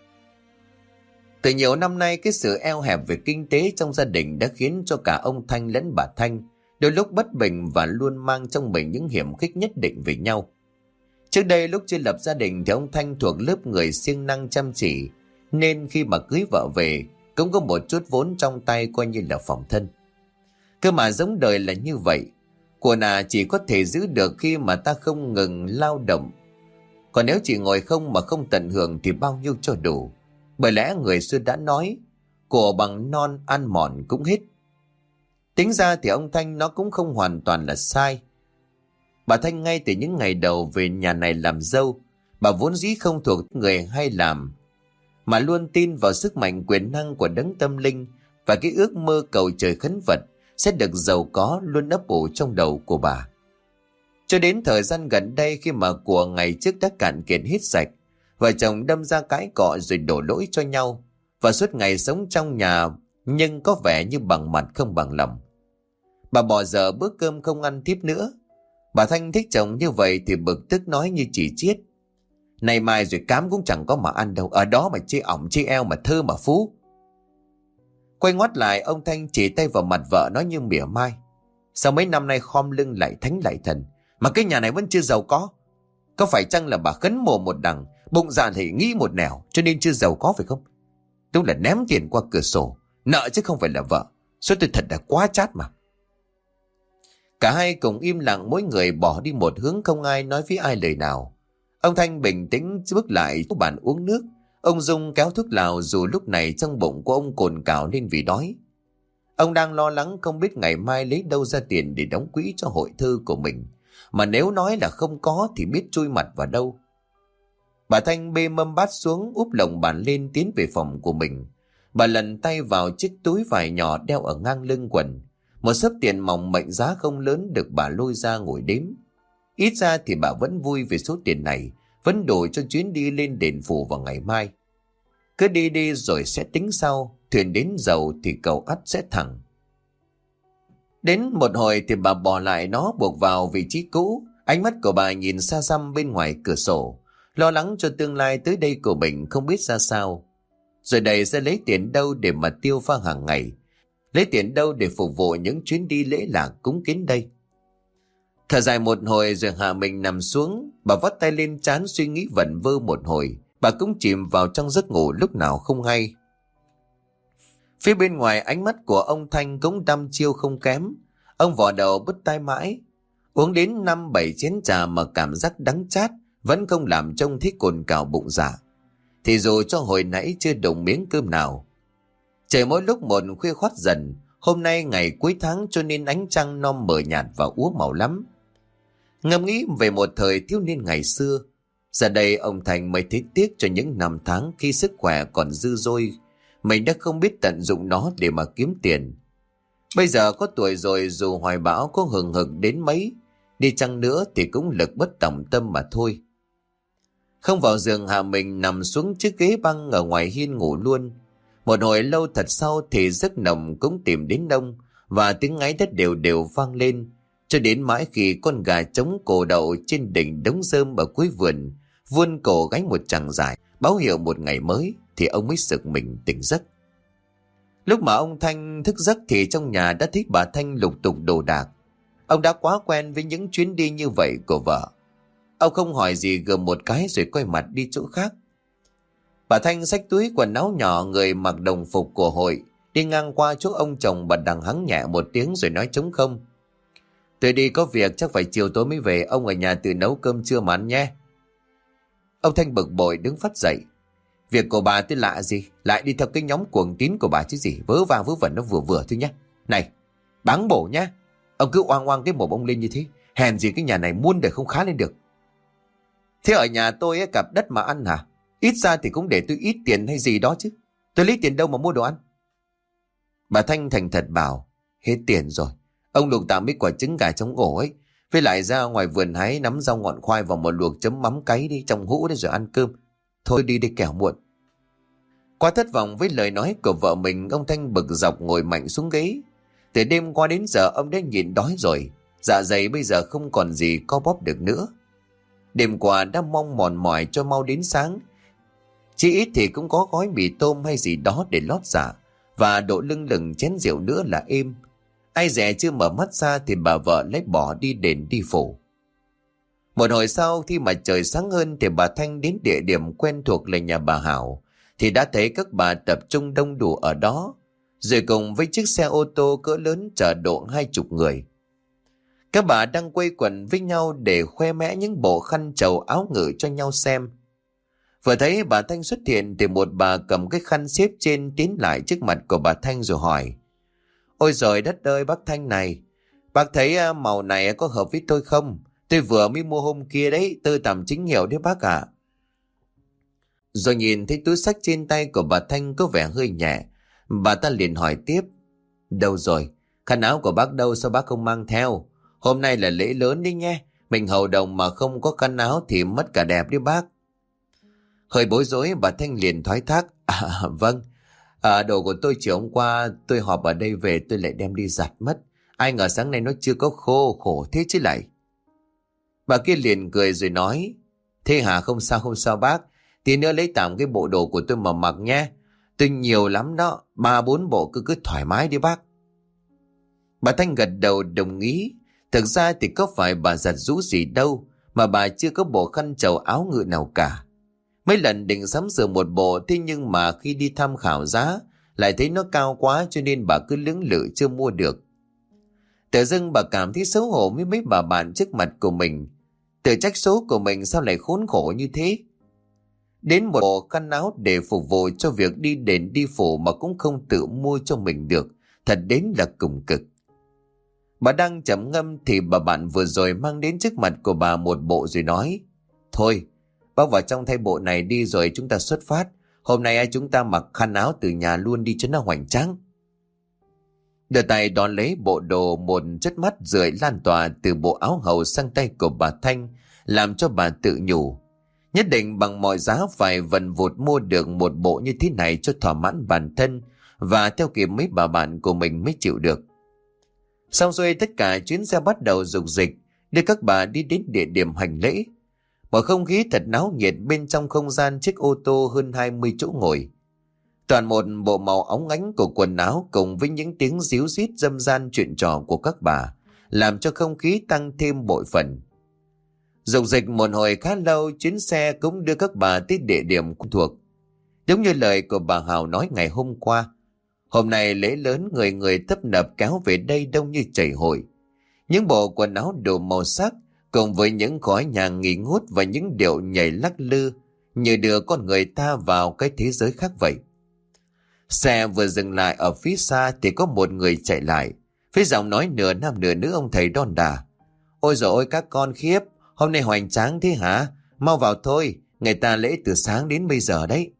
Từ nhiều năm nay, cái sự eo hẹp về kinh tế trong gia đình đã khiến cho cả ông Thanh lẫn bà Thanh đôi lúc bất bình và luôn mang trong mình những hiểm khích nhất định về nhau. Trước đây lúc chưa lập gia đình thì ông Thanh thuộc lớp người siêng năng chăm chỉ, nên khi mà cưới vợ về cũng có một chút vốn trong tay coi như là phòng thân. Cơ mà giống đời là như vậy, của nà chỉ có thể giữ được khi mà ta không ngừng lao động. Còn nếu chỉ ngồi không mà không tận hưởng thì bao nhiêu cho đủ. Bởi lẽ người xưa đã nói, của bằng non ăn mòn cũng hết. Tính ra thì ông Thanh nó cũng không hoàn toàn là sai. Bà Thanh ngay từ những ngày đầu về nhà này làm dâu, bà vốn dĩ không thuộc người hay làm, mà luôn tin vào sức mạnh quyền năng của đấng tâm linh, và cái ước mơ cầu trời khấn Phật sẽ được giàu có luôn ấp ủ trong đầu của bà. Cho đến thời gian gần đây, khi mà của ngày trước đã cạn kiệt hết sạch, vợ chồng đâm ra cãi cọ rồi đổ lỗi cho nhau, và suốt ngày sống trong nhà nhưng có vẻ như bằng mặt không bằng lòng. Bà bỏ dở bữa cơm không ăn tiếp nữa. Bà Thanh thích chồng như vậy thì bực tức nói như chỉ chiết. Này mai rồi cám cũng chẳng có mà ăn đâu, ở đó mà chê ỏng chê eo mà thơ mà phú. Quay ngoắt lại, ông Thanh chỉ tay vào mặt vợ nói như mỉa mai. Sao mấy năm nay khom lưng lại thánh lại thần, mà cái nhà này vẫn chưa giàu có? Có phải chăng là bà khấn mồm một đằng, bụng dạ thì nghĩ một nẻo, cho nên chưa giàu có phải không? Đúng là ném tiền qua cửa sổ, nợ chứ không phải là vợ. Số tôi thật là quá chát mà. Cả hai cùng im lặng, mỗi người bỏ đi một hướng, không ai nói với ai lời nào. Ông Thanh bình tĩnh bước lại bàn uống nước. Ông Dung kéo thuốc lào, dù lúc này trong bụng của ông cồn cào lên vì đói. Ông đang lo lắng không biết ngày mai lấy đâu ra tiền để đóng quỹ cho hội thư của mình. Mà nếu nói là không có thì biết chui mặt vào đâu. Bà Thanh bê mâm bát xuống, úp lồng bàn lên tiến về phòng của mình. Bà lần tay vào chiếc túi vải nhỏ đeo ở ngang lưng quần. Một xấp tiền mỏng mệnh giá không lớn được bà lôi ra ngồi đếm. Ít ra thì bà vẫn vui về số tiền này, vẫn đủ cho chuyến đi lên đền phủ vào ngày mai. Cứ đi đi rồi sẽ tính sau, thuyền đến dầu thì cầu ắt sẽ thẳng. Đến một hồi thì bà bỏ lại nó buộc vào vị trí cũ. Ánh mắt của bà nhìn xa xăm bên ngoài cửa sổ, lo lắng cho tương lai tới đây của mình không biết ra sao. Rồi đây sẽ lấy tiền đâu để mà tiêu pha hàng ngày, lấy tiền đâu để phục vụ những chuyến đi lễ lạc cúng kiến đây. Thở dài một hồi rồi hạ mình nằm xuống. Bà vắt tay lên trán suy nghĩ vẩn vơ một hồi. Bà cũng chìm vào trong giấc ngủ lúc nào không hay. Phía bên ngoài, ánh mắt của ông Thanh cũng đăm chiêu không kém. Ông vò đầu bứt tai mãi. Uống đến 5-7 chén trà mà cảm giác đắng chát vẫn không làm trông thấy cồn cào bụng dạ. Thì dù cho hồi nãy chưa đụng miếng cơm nào. Trời mỗi lúc một khuya khoắt dần. Hôm nay ngày cuối tháng cho nên ánh trăng non mờ nhạt và úa màu lắm. Ngẫm nghĩ về một thời thiếu niên ngày xưa, giờ đây ông Thành mới thấy tiếc cho những năm tháng khi sức khỏe còn dư dôi, mình đã không biết tận dụng nó để mà kiếm tiền. Bây giờ có tuổi rồi, dù hoài bão có hừng hực đến mấy, đi chăng nữa thì cũng lực bất tòng tâm mà thôi. Không vào giường, hạ mình nằm xuống chiếc ghế băng ở ngoài hiên ngủ luôn. Một hồi lâu thật sau thì giấc nồng cũng tìm đến đông, và tiếng ngáy đất đều đều vang lên, cho đến mãi khi con gà trống cổ đậu trên đỉnh đống rơm ở cuối vườn vươn cổ gáy một chàng dài, báo hiệu một ngày mới, thì ông mới sực mình tỉnh giấc. Lúc mà ông Thanh thức giấc thì trong nhà đã thấy bà Thanh lục tục đồ đạc. Ông đã quá quen với những chuyến đi như vậy của vợ. Ông không hỏi gì, gầm một cái rồi quay mặt đi chỗ khác. Bà Thanh xách túi quần áo nhỏ, người mặc đồng phục của hội, đi ngang qua chỗ ông chồng. Bà đằng hắng nhẹ một tiếng rồi nói trống không: "Tôi đi có việc, chắc phải chiều tối mới về. Ông ở nhà tự nấu cơm trưa mà ăn nhé." Ông Thanh bực bội đứng phắt dậy. Việc của bà tôi lạ gì, lại đi theo cái nhóm cuồng tín của bà chứ gì, vớ va vớ vẩn nó vừa vừa thôi nhé. Này, báng bổ nhé, ông cứ oang oang cái mồm ông lên như thế, hèn gì cái nhà này muôn đời không khá lên được. Thế ở nhà tôi ấy, cặp đất mà ăn hả? Ít ra thì cũng để tôi ít tiền hay gì đó chứ. Tôi lấy tiền đâu mà mua đồ ăn? Bà Thanh thành thật bảo, hết tiền rồi. Ông luộc tạm mấy quả trứng gà trong ổ ấy. Với lại ra ngoài vườn hái nắm rau ngọn khoai vào một luộc chấm mắm cáy đi trong hũ đấy rồi ăn cơm. Thôi đi để kẻo muộn. Quá thất vọng với lời nói của vợ mình, ông Thanh bực dọc ngồi mạnh xuống ghế. Từ đêm qua đến giờ ông đã nhịn đói rồi. Dạ dày bây giờ không còn gì co bóp được nữa. Đêm qua đã mong mòn mỏi cho mau đến sáng. Chỉ ít thì cũng có gói mì tôm hay gì đó để lót dạ. Và độ lưng lửng chén rượu nữa là êm. Ai dè chưa mở mắt ra thì bà vợ lấy bỏ đi đền đi phủ. Một hồi sau khi mà trời sáng hơn thì bà Thanh đến địa điểm quen thuộc là nhà bà Hảo. Thì đã thấy các bà tập trung đông đủ ở đó. Rồi cùng với chiếc xe ô tô cỡ lớn chở độ 20 người. Các bà đang quây quần với nhau để khoe mẽ những bộ khăn trầu áo ngự cho nhau xem. Vừa thấy bà Thanh xuất hiện thì một bà cầm cái khăn xếp trên tiến lại trước mặt của bà Thanh rồi hỏi. Ôi giời đất ơi bác Thanh này, bác thấy màu này có hợp với tôi không? Tôi vừa mới mua hôm kia đấy, tơ tằm chính hiệu đấy bác ạ. Rồi nhìn thấy túi xách trên tay của bà Thanh có vẻ hơi nhẹ, bà ta liền hỏi tiếp. Đâu rồi? Khăn áo của bác đâu sao bác không mang theo? Hôm nay là lễ lớn đấy nghe, mình hầu đồng mà không có khăn áo thì mất cả đẹp đấy bác. Hơi bối rối bà Thanh liền thoái thác. Vâng, đồ của tôi chiều hôm qua tôi họp ở đây về tôi lại đem đi giặt mất. Ai ngờ sáng nay nó chưa có khô, khổ thế chứ lại. Bà kia liền cười rồi nói. Thế hả, không sao bác. Tí nữa lấy tạm cái bộ đồ của tôi mà mặc nhé. Tôi nhiều lắm đó, 3-4 bộ cứ thoải mái đi bác. Bà Thanh gật đầu đồng ý. Thực ra thì có phải bà giặt rũ gì đâu mà bà chưa có bộ khăn trầu áo ngự nào cả. Mấy lần định sắm sửa một bộ, thế nhưng mà khi đi tham khảo giá lại thấy nó cao quá cho nên bà cứ lưỡng lự chưa mua được. Tự dưng bà cảm thấy xấu hổ với mấy bà bạn trước mặt của mình. Tự trách số của mình sao lại khốn khổ như thế. Đến một bộ khăn áo để phục vụ cho việc đi đền đi phủ mà cũng không tự mua cho mình được, thật đến là cùng cực. Bà đang trầm ngâm thì bà bạn vừa rồi mang đến trước mặt của bà một bộ rồi nói. Thôi, bác vào trong thay bộ này đi rồi chúng ta xuất phát. Hôm nay chúng ta mặc khăn áo từ nhà luôn đi cho nó hoành tráng. Đưa tay đón lấy bộ đồ, một chất mắt rượi lan tỏa từ bộ áo hầu sang tay của bà Thanh, làm cho bà tự nhủ. Nhất định bằng mọi giá phải vần vụt mua được một bộ như thế này cho thỏa mãn bản thân và theo kịp mấy bà bạn của mình mới chịu được. Xong rồi tất cả chuyến xe bắt đầu rục rịch đưa các bà đi đến địa điểm hành lễ. Một không khí thật náo nhiệt bên trong không gian chiếc ô tô hơn 20 chỗ ngồi. Toàn một bộ màu óng ánh của quần áo cùng với những tiếng ríu rít râm ran chuyện trò của các bà làm cho không khí tăng thêm bội phần. Rục dịch một hồi khá lâu, chuyến xe cũng đưa các bà tới địa điểm quen thuộc. Giống như lời của bà Hào nói ngày hôm qua, hôm nay lễ lớn, người người tấp nập kéo về đây đông như chảy hội. Những bộ quần áo đồ màu sắc cùng với những khói nhang nghi ngút và những điệu nhảy lắc lư như đưa con người ta vào cái thế giới khác vậy. Xe vừa dừng lại ở phía xa thì có một người chạy lại, với giọng nói nửa nam nửa nữ ông thầy đon đả. Ôi dồi ôi các con khiếp, hôm nay hoành tráng thế hả? Mau vào thôi, người ta lễ từ sáng đến bây giờ đấy.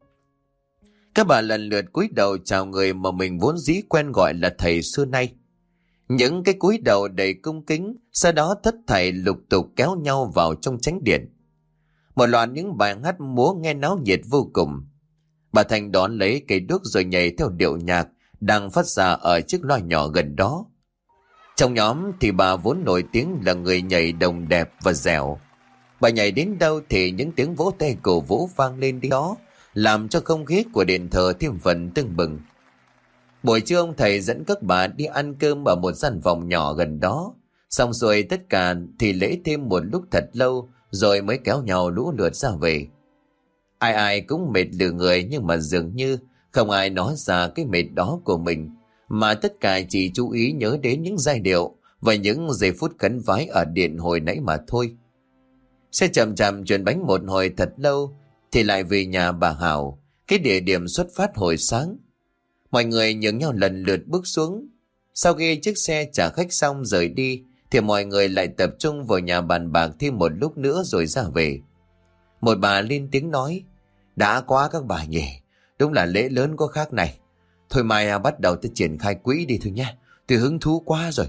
Các bà lần lượt cúi đầu chào người mà mình vốn dĩ quen gọi là thầy xưa nay. Những cái cúi đầu đầy cung kính, sau đó thất thảy lục tục kéo nhau vào trong chánh điện. Một loạt những bài hát múa nghe náo nhiệt vô cùng. Bà Thành đón lấy cây đuốc rồi nhảy theo điệu nhạc đang phát ra ở chiếc loa nhỏ gần đó. Trong nhóm thì bà vốn nổi tiếng là người nhảy đồng đẹp và dẻo. Bà nhảy đến đâu thì những tiếng vỗ tay cổ vũ vang lên đi đó, làm cho không khí của đền thờ thêm phần tưng bừng. Buổi trưa ông thầy dẫn các bà đi ăn cơm ở một gian phòng nhỏ gần đó. Xong rồi tất cả thì lễ thêm một lúc thật lâu rồi mới kéo nhau lũ lượt ra về. Ai ai cũng mệt lử người nhưng mà dường như không ai nói ra cái mệt đó của mình, mà tất cả chỉ chú ý nhớ đến những giai điệu và những giây phút khấn vái ở điện hồi nãy mà thôi. Xe chậm chậm chuyển bánh một hồi thật lâu thì lại về nhà bà Hảo, cái địa điểm xuất phát hồi sáng. Mọi người nhường nhau lần lượt bước xuống. Sau khi chiếc xe chở khách xong rời đi thì mọi người lại tập trung vào nhà bàn bạc thêm một lúc nữa rồi ra về. Một bà lên tiếng nói, đã quá các bà nhỉ, đúng là lễ lớn có khác này. Thôi mai bắt đầu tôi triển khai quỹ đi thôi nhé. Tôi hứng thú quá rồi.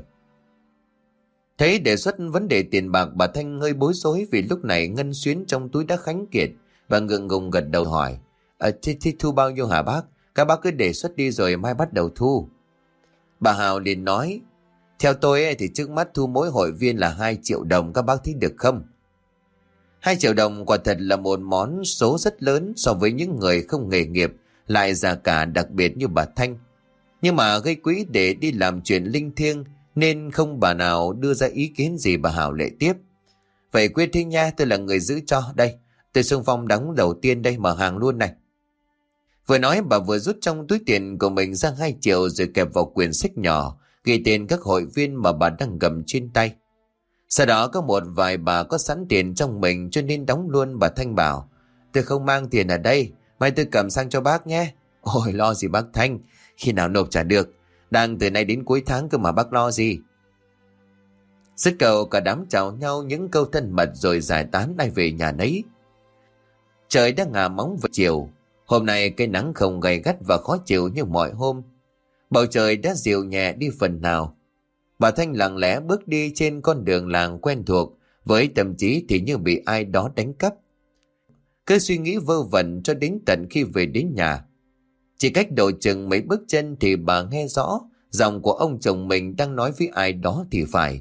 Thấy đề xuất vấn đề tiền bạc, bà Thanh hơi bối rối vì lúc này ngân xuyến trong túi đã khánh kiệt và ngượng ngùng gật đầu hỏi. Thế thu bao nhiêu hả bác? Các bác cứ đề xuất đi rồi mai bắt đầu thu. Bà Hào liền nói. Theo tôi thì trước mắt thu mỗi hội viên là 2 triệu đồng, các bác thấy được không? 2 triệu đồng quả thật là một món số rất lớn so với những người không nghề nghiệp, lại già cả đặc biệt như bà Thanh. Nhưng mà gây quỹ để đi làm chuyện linh thiêng nên không bà nào đưa ra ý kiến gì. Bà Hào lệ tiếp. Vậy quyết thế nha, tôi là người giữ cho. Đây, tôi xung phong đóng đầu tiên đây, mở hàng luôn này. Vừa nói bà vừa rút trong túi tiền của mình ra 2 triệu rồi kẹp vào quyển sách nhỏ ghi tên các hội viên mà bà đang cầm trên tay. Sau đó có một vài bà có sẵn tiền trong mình cho nên đóng luôn. Bà Thanh bảo. Tôi không mang tiền ở đây, mai tôi cầm sang cho bác nhé. Ôi lo gì bác Thanh, khi nào nộp trả được. Đang từ nay đến cuối tháng cơ mà bác lo gì. Dứt câu cả đám chào nhau những câu thân mật rồi giải tán ai về nhà nấy. Trời đã ngả móng vào chiều. Hôm nay cây nắng không gay gắt và khó chịu như mọi hôm. Bầu trời đã dịu nhẹ đi phần nào. Bà Thanh lặng lẽ bước đi trên con đường làng quen thuộc, với tâm trí thì như bị ai đó đánh cắp. Cứ suy nghĩ vơ vẩn cho đến tận khi về đến nhà. Chỉ cách độ chừng mấy bước chân thì bà nghe rõ giọng của ông chồng mình đang nói với ai đó thì phải.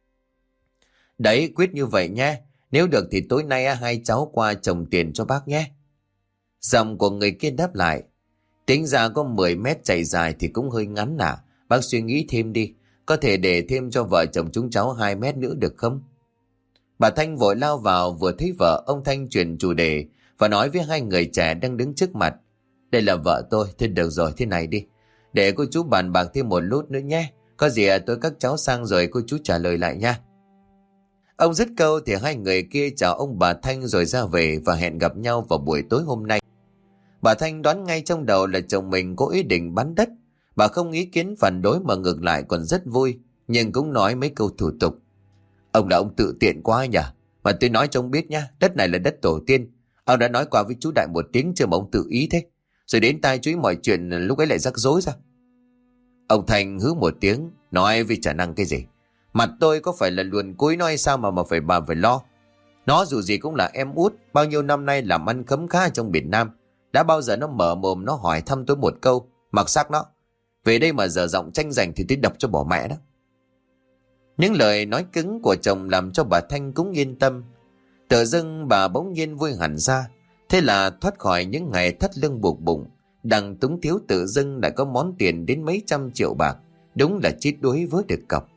Đấy, quyết như vậy nhé. Nếu được thì tối nay hai cháu qua trồng tiền cho bác nhé. Giọng của người kia đáp lại. Tính ra có 10 mét chạy dài thì cũng hơi ngắn à. Bác suy nghĩ thêm đi. Có thể để thêm cho vợ chồng chúng cháu 2 mét nữa được không? Bà Thanh vội lao vào, vừa thấy vợ ông Thanh chuyển chủ đề và nói với hai người trẻ đang đứng trước mặt. Đây là vợ tôi, thế được rồi, thế này đi. Để cô chú bàn bạc thêm một lúc nữa nhé. Có gì tôi các cháu sang rồi cô chú trả lời lại nha. Ông dứt câu thì hai người kia chào ông bà Thanh rồi ra về và hẹn gặp nhau vào buổi tối hôm nay. Bà Thanh đoán ngay trong đầu là chồng mình có ý định bán đất. Bà không ý kiến phản đối mà ngược lại còn rất vui, nhưng cũng nói mấy câu thủ tục. Ông là ông tự tiện quá nhỉ. Mà tôi nói cho ông biết nhá, đất này là đất tổ tiên. Ông đã nói qua với chú Đại một tiếng chưa mà ông tự ý thế. Rồi đến tai chú ý mọi chuyện lúc ấy lại rắc rối ra. Ông Thành hứ một tiếng, nói vì chả năng cái gì. Mặt tôi có phải là luồn cúi nói sao mà bà phải lo. Nó dù gì cũng là em út, bao nhiêu năm nay làm ăn khấm khá trong miền Nam. Đã bao giờ nó mở mồm nó hỏi thăm tôi một câu, mặc sắc nó. Về đây mà giờ giọng tranh giành thì tôi đập cho bỏ mẹ đó. Những lời nói cứng của chồng làm cho bà Thanh cũng yên tâm. Tự dưng bà bỗng nhiên vui hẳn ra. Thế là thoát khỏi những ngày thắt lưng buộc bụng. Đằng túng thiếu tự dưng lại có món tiền đến mấy trăm triệu bạc. Đúng là chít đuối với được cọc.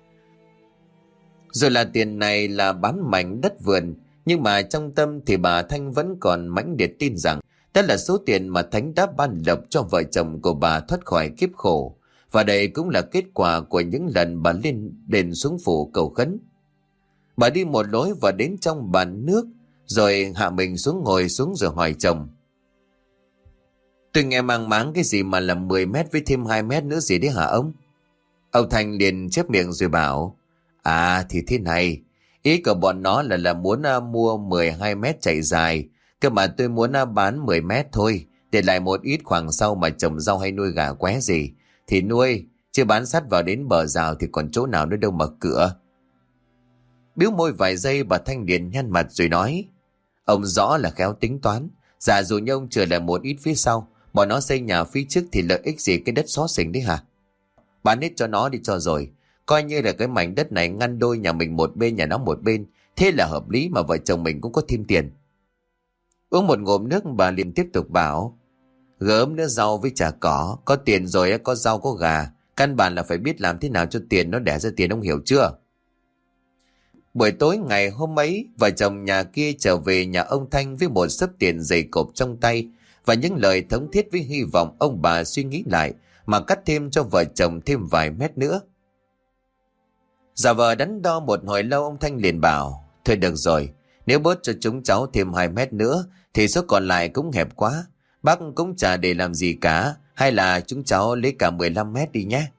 Rồi là tiền này là bán mảnh đất vườn. Nhưng mà trong tâm thì bà Thanh vẫn còn mãnh liệt tin rằng đó là số tiền mà Thánh đã ban lộc cho vợ chồng của bà thoát khỏi kiếp khổ. Và đây cũng là kết quả của những lần bà lên đền xuống phủ cầu khấn. Bà đi một lối và đến trong bàn nước, rồi hạ mình xuống ngồi xuống rồi hỏi chồng. Tôi nghe mang máng cái gì mà là 10 mét với thêm 2 mét nữa gì đấy hả ông? Ông Thành liền chép miệng rồi bảo. À thì thế này, ý của bọn nó là muốn mua 12 mét chạy dài. Cơ mà tôi muốn bán 10 mét thôi, để lại một ít khoảng sau mà trồng rau hay nuôi gà qué gì. Thì nuôi, chứ bán sắt vào đến bờ rào thì còn chỗ nào nữa đâu mà cửa. Biếu môi vài giây bà Thanh liền nhăn mặt rồi nói. Ông rõ là khéo tính toán. Giả dụ như ông trở lại một ít phía sau, bọn nó xây nhà phía trước thì lợi ích gì cái đất xó xỉnh đấy hả? Bán hết cho nó đi cho rồi. Coi như là cái mảnh đất này ngăn đôi nhà mình một bên nhà nó một bên. Thế là hợp lý mà vợ chồng mình cũng có thêm tiền. Uống một ngụm nước bà liền tiếp tục bảo. Gớm nữa rau với chả có tiền rồi có rau có gà. Căn bản là phải biết làm thế nào cho tiền nó đẻ ra tiền, ông hiểu chưa? Buổi tối ngày hôm ấy, vợ chồng nhà kia trở về nhà ông Thanh với một xấp tiền dày cộp trong tay và những lời thống thiết với hy vọng ông bà suy nghĩ lại mà cắt thêm cho vợ chồng thêm vài mét nữa. Giả vờ đắn đo một hồi lâu, ông Thanh liền bảo. Thôi được rồi, nếu bớt cho chúng cháu thêm 2 mét nữa thì số còn lại cũng hẹp quá. Bác cũng chả để làm gì cả, hay là chúng cháu lấy cả 15 mét đi nhé.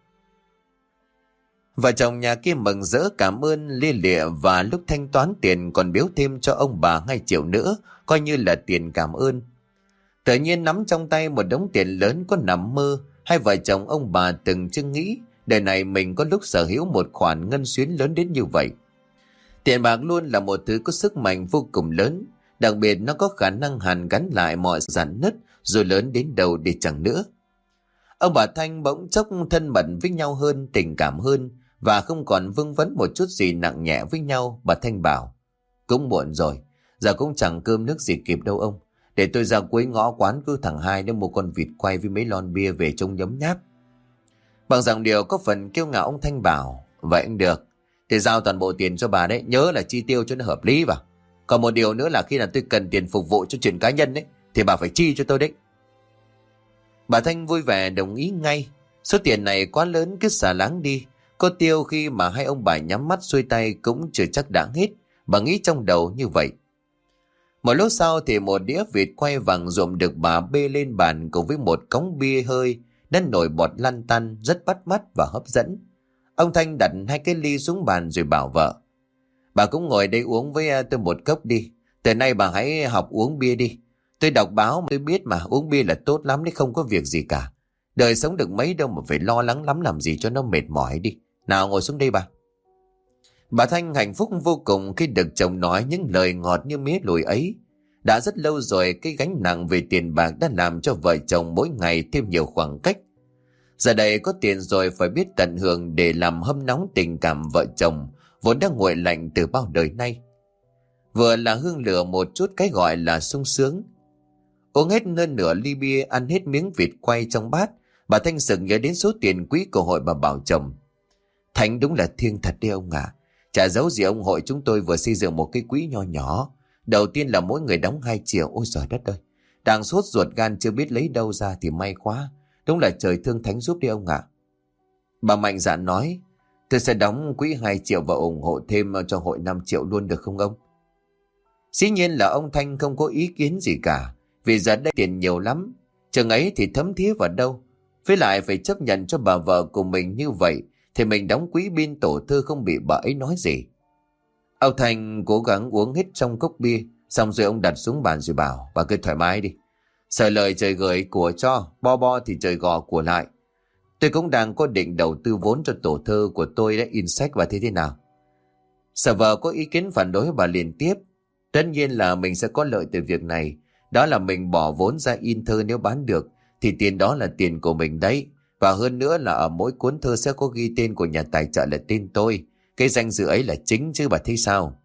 Vợ chồng nhà kia mừng rỡ cảm ơn lia lịa và lúc thanh toán tiền còn biếu thêm cho ông bà 2 triệu nữa, coi như là tiền cảm ơn. Tự nhiên nắm trong tay một đống tiền lớn có nằm mơ hai vợ chồng ông bà từng chưa nghĩ đời này mình có lúc sở hữu một khoản ngân xuyến lớn đến như vậy. Tiền bạc luôn là một thứ có sức mạnh vô cùng lớn, đặc biệt nó có khả năng hàn gắn lại mọi rạn nứt dù lớn đến đâu đi chẳng nữa. Ông bà Thanh bỗng chốc thân mật với nhau hơn, tình cảm hơn và không còn vương vấn một chút gì nặng nhẹ với nhau. Bà Thanh bảo: cũng muộn rồi, giờ cũng chẳng cơm nước gì kịp đâu ông. Để tôi ra cuối ngõ quán cứ thằng Hai nó mua con vịt quay với mấy lon bia về trông nhấm nháp. Bằng giọng điệu có phần kiêu ngạo, ông Thanh bảo: vậy cũng được, thì giao toàn bộ tiền cho bà đấy, nhớ là chi tiêu cho nó hợp lý vào. Còn một điều nữa là khi nào tôi cần tiền phục vụ cho chuyện cá nhân đấy thì bà phải chi cho tôi đấy. Bà Thanh vui vẻ đồng ý ngay. Số tiền này quá lớn cứ xả láng đi, có tiêu khi mà hai ông bà nhắm mắt xuôi tay cũng chưa chắc đã hết. Bà nghĩ trong đầu như vậy. Một lúc sau thì một đĩa vịt quay vàng rộm được bà bê lên bàn cùng với một cống bia hơi đang nổi bọt lăn tăn, rất bắt mắt và hấp dẫn. Ông Thanh đặt hai cái ly xuống bàn rồi bảo vợ: bà cũng ngồi đây uống với tôi một cốc đi. Từ nay bà hãy học uống bia đi. Tôi đọc báo tôi biết mà, uống bia là tốt lắm đấy, không có việc gì cả. Đời sống được mấy đâu mà phải lo lắng lắm làm gì cho nó mệt mỏi đi. Nào ngồi xuống đây bà. Bà Thanh hạnh phúc vô cùng khi được chồng nói những lời ngọt như mía lùi ấy. Đã rất lâu rồi cái gánh nặng về tiền bạc đã làm cho vợ chồng mỗi ngày thêm nhiều khoảng cách. Giờ đây có tiền rồi phải biết tận hưởng để làm hâm nóng tình cảm vợ chồng vốn đã nguội lạnh từ bao đời nay. Vừa là hương lửa một chút cái gọi là sung sướng. Uống hết hơn nửa ly bia, ăn hết miếng vịt quay trong bát, bà Thanh sực nhớ đến số tiền quỹ của hội bà bảo chồng: Thanh đúng là thiêng thật đấy ông ạ. Chả giấu gì ông, hội chúng tôi vừa xây dựng một cái quỹ nho nhỏ. Đầu tiên là mỗi người đóng 2 triệu. Ôi trời đất ơi, đang sốt ruột gan chưa biết lấy đâu ra thì may quá. Đúng là trời thương Thánh giúp đi ông ạ. Bà mạnh dạn nói: tôi sẽ đóng quỹ 2 triệu và ủng hộ thêm cho hội 5 triệu luôn được không ông? Dĩ nhiên là ông Thanh không có ý kiến gì cả, vì giờ đây tiền nhiều lắm, chừng ấy thì thấm thía vào đâu. Với lại phải chấp nhận cho bà vợ của mình như vậy thì mình đóng quỹ bên tổ thư không bị bà ấy nói gì. Ông Thanh cố gắng uống hết trong cốc bia, xong rồi ông đặt xuống bàn rồi bảo: bà cứ thoải mái đi. Sợ lời trời gửi của cho, bo thì trời gò của lại. Tôi cũng đang có định đầu tư vốn cho tổ thơ của tôi đã in sách, và thế nào? Sợ vợ có ý kiến phản đối, bà liền tiếp: tất nhiên là mình sẽ có lợi từ việc này. Đó là mình bỏ vốn ra in thơ, nếu bán được thì tiền đó là tiền của mình đấy. Và hơn nữa là ở mỗi cuốn thơ sẽ có ghi tên của nhà tài trợ là tên tôi. Cái danh dự ấy là chính chứ, bà thấy sao?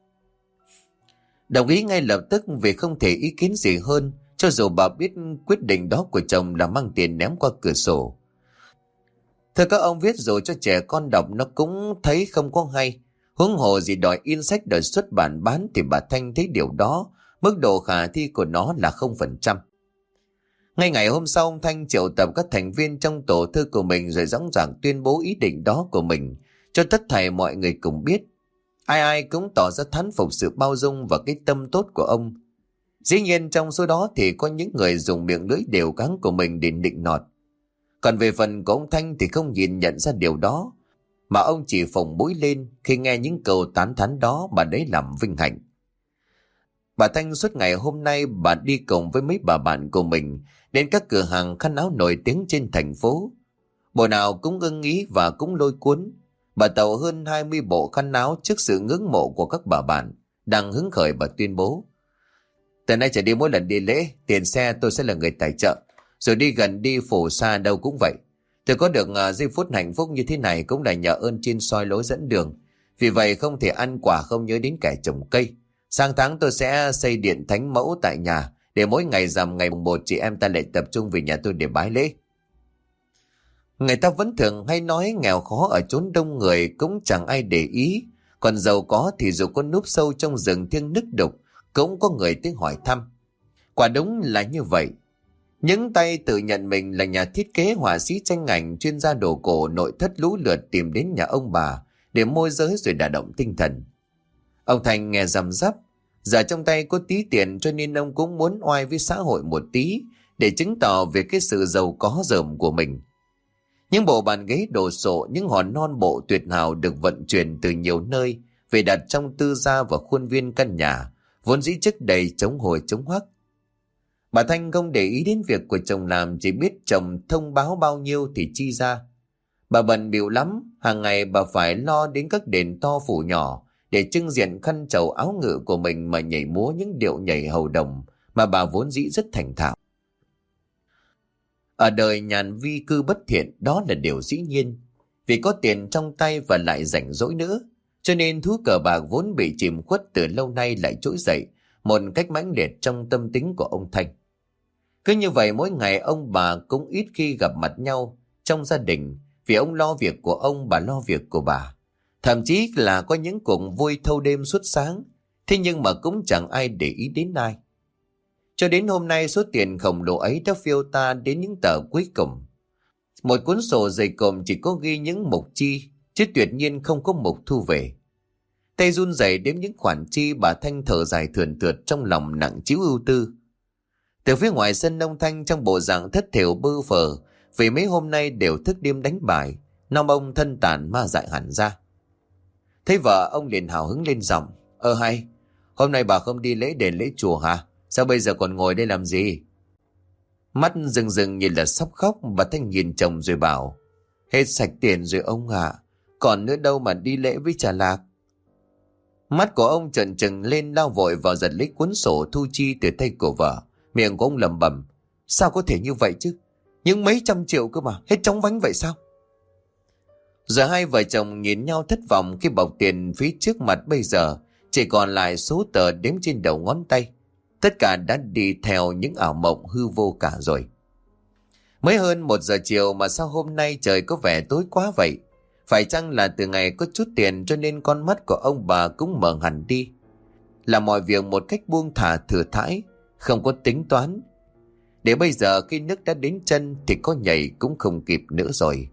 Đồng ý ngay lập tức vì không thể ý kiến gì hơn, cho dù bà biết quyết định đó của chồng là mang tiền ném qua cửa sổ. Thơ các ông viết rồi cho trẻ con đọc nó cũng thấy không có hay. Huống hồ gì đòi in sách đòi xuất bản bán thì bà Thanh thấy điều đó, mức độ khả thi của nó là 0%. Ngay ngày hôm sau, ông Thanh triệu tập các thành viên trong tổ thư của mình rồi dõng dạc tuyên bố ý định đó của mình cho tất thảy mọi người cùng biết. Ai ai cũng tỏ ra thán phục sự bao dung và cái tâm tốt của ông. Dĩ nhiên trong số đó thì có những người dùng miệng lưỡi đều cáng của mình để nịnh nọt. Còn về phần của ông Thanh thì không nhìn nhận ra điều đó, mà ông chỉ phồng mũi lên khi nghe những câu tán thán đó mà đấy làm vinh hạnh. Bà Thanh suốt ngày hôm nay bà đi cùng với mấy bà bạn của mình đến các cửa hàng khăn áo nổi tiếng trên thành phố. Bộ nào cũng ưng ý và cũng lôi cuốn. Bà tậu hơn 20 bộ khăn áo trước sự ngưỡng mộ của các bà bạn. Đang hứng khởi bà tuyên bố: từ nay trở đi mỗi lần đi lễ, tiền xe tôi sẽ là người tài trợ. Rồi đi gần đi phủ xa đâu cũng vậy. Tôi có được giây phút hạnh phúc như thế này cũng là nhờ ơn trên soi lối dẫn đường. Vì vậy không thể ăn quả không nhớ đến kẻ trồng cây. Sang tháng tôi sẽ xây điện thánh mẫu tại nhà, để mỗi ngày rằm ngày mùng 1 chị em ta lại tập trung về nhà tôi để bái lễ. Người ta vẫn thường hay nói nghèo khó ở chốn đông người cũng chẳng ai để ý. Còn giàu có thì dù có núp sâu trong rừng thiêng nức đục cũng có người tới hỏi thăm. Quả đúng là như vậy. Những tay tự nhận mình là nhà thiết kế, họa sĩ tranh ảnh, chuyên gia đồ cổ nội thất lũ lượt tìm đến nhà ông bà để môi giới rồi đả động tinh thần. Ông Thành nghe răm rắp, giờ trong tay có tí tiền cho nên ông cũng muốn oai với xã hội một tí để chứng tỏ về cái sự giàu có dởm của mình. Những bộ bàn ghế đồ sộ, những hòn non bộ tuyệt hảo được vận chuyển từ nhiều nơi về đặt trong tư gia và khuôn viên căn nhà vốn dĩ trước đầy chống hồi chống hoắc. Bà Thanh không để ý đến việc của chồng làm, chỉ biết chồng thông báo bao nhiêu thì chi ra. Bà bận bịu lắm, hàng ngày bà phải lo đến các đền to phủ nhỏ để trưng diện khăn trầu áo ngự của mình mà nhảy múa những điệu nhảy hầu đồng mà bà vốn dĩ rất thành thạo. Ở đời nhàn vi cư bất thiện, đó là điều dĩ nhiên. Vì có tiền trong tay và lại rảnh rỗi nữa, cho nên thú cờ bạc vốn bị chìm khuất từ lâu nay lại trỗi dậy một cách mãnh liệt trong tâm tính của ông Thanh. Cứ như vậy mỗi ngày ông bà cũng ít khi gặp mặt nhau trong gia đình, vì ông lo việc của ông, bà lo việc của bà. Thậm chí là có những cuộc vui thâu đêm suốt sáng, thế nhưng mà cũng chẳng ai để ý đến ai. Cho đến hôm nay số tiền khổng lồ ấy đã phiêu ta đến những tờ cuối cùng. Một cuốn sổ dày cộm chỉ có ghi những mục chi, chứ tuyệt nhiên không có mục thu về. Tay run rẩy đếm những khoản chi, bà Thanh thở dài thườn thượt trong lòng nặng trĩu ưu tư. Từ phía ngoài sân, ông Thanh trong bộ dạng thất thểu bơ phờ vì mấy hôm nay đều thức đêm đánh bài, năm ông thân tàn ma dại hẳn ra. Thấy vợ, ông liền hào hứng lên giọng: Hay, hôm nay bà không đi lễ đền lễ chùa hả? Sao bây giờ còn ngồi đây làm gì? Mắt rừng rừng như là sắp khóc, bà Thanh nhìn chồng rồi bảo: Hết sạch tiền rồi ông ạ, còn nữa đâu mà đi lễ với trà lạc. Mắt của ông trợn trừng lên, lao vội vào giật lấy cuốn sổ thu chi từ tay của vợ. Miệng của ông lẩm bẩm: Sao có thể như vậy chứ? Nhưng mấy trăm triệu cơ mà, hết chóng vánh vậy sao? Giờ hai vợ chồng nhìn nhau thất vọng khi bọc tiền phía trước mặt bây giờ chỉ còn lại số tờ đếm trên đầu ngón tay. Tất cả đã đi theo những ảo mộng hư vô cả rồi. Mới hơn 1 giờ chiều mà sao hôm nay trời có vẻ tối quá vậy? Phải chăng là từ ngày có chút tiền cho nên con mắt của ông bà cũng mở hẳn đi, làm mọi việc một cách buông thả thừa thãi, không có tính toán. Để bây giờ khi nước đã đến chân thì có nhảy cũng không kịp nữa rồi.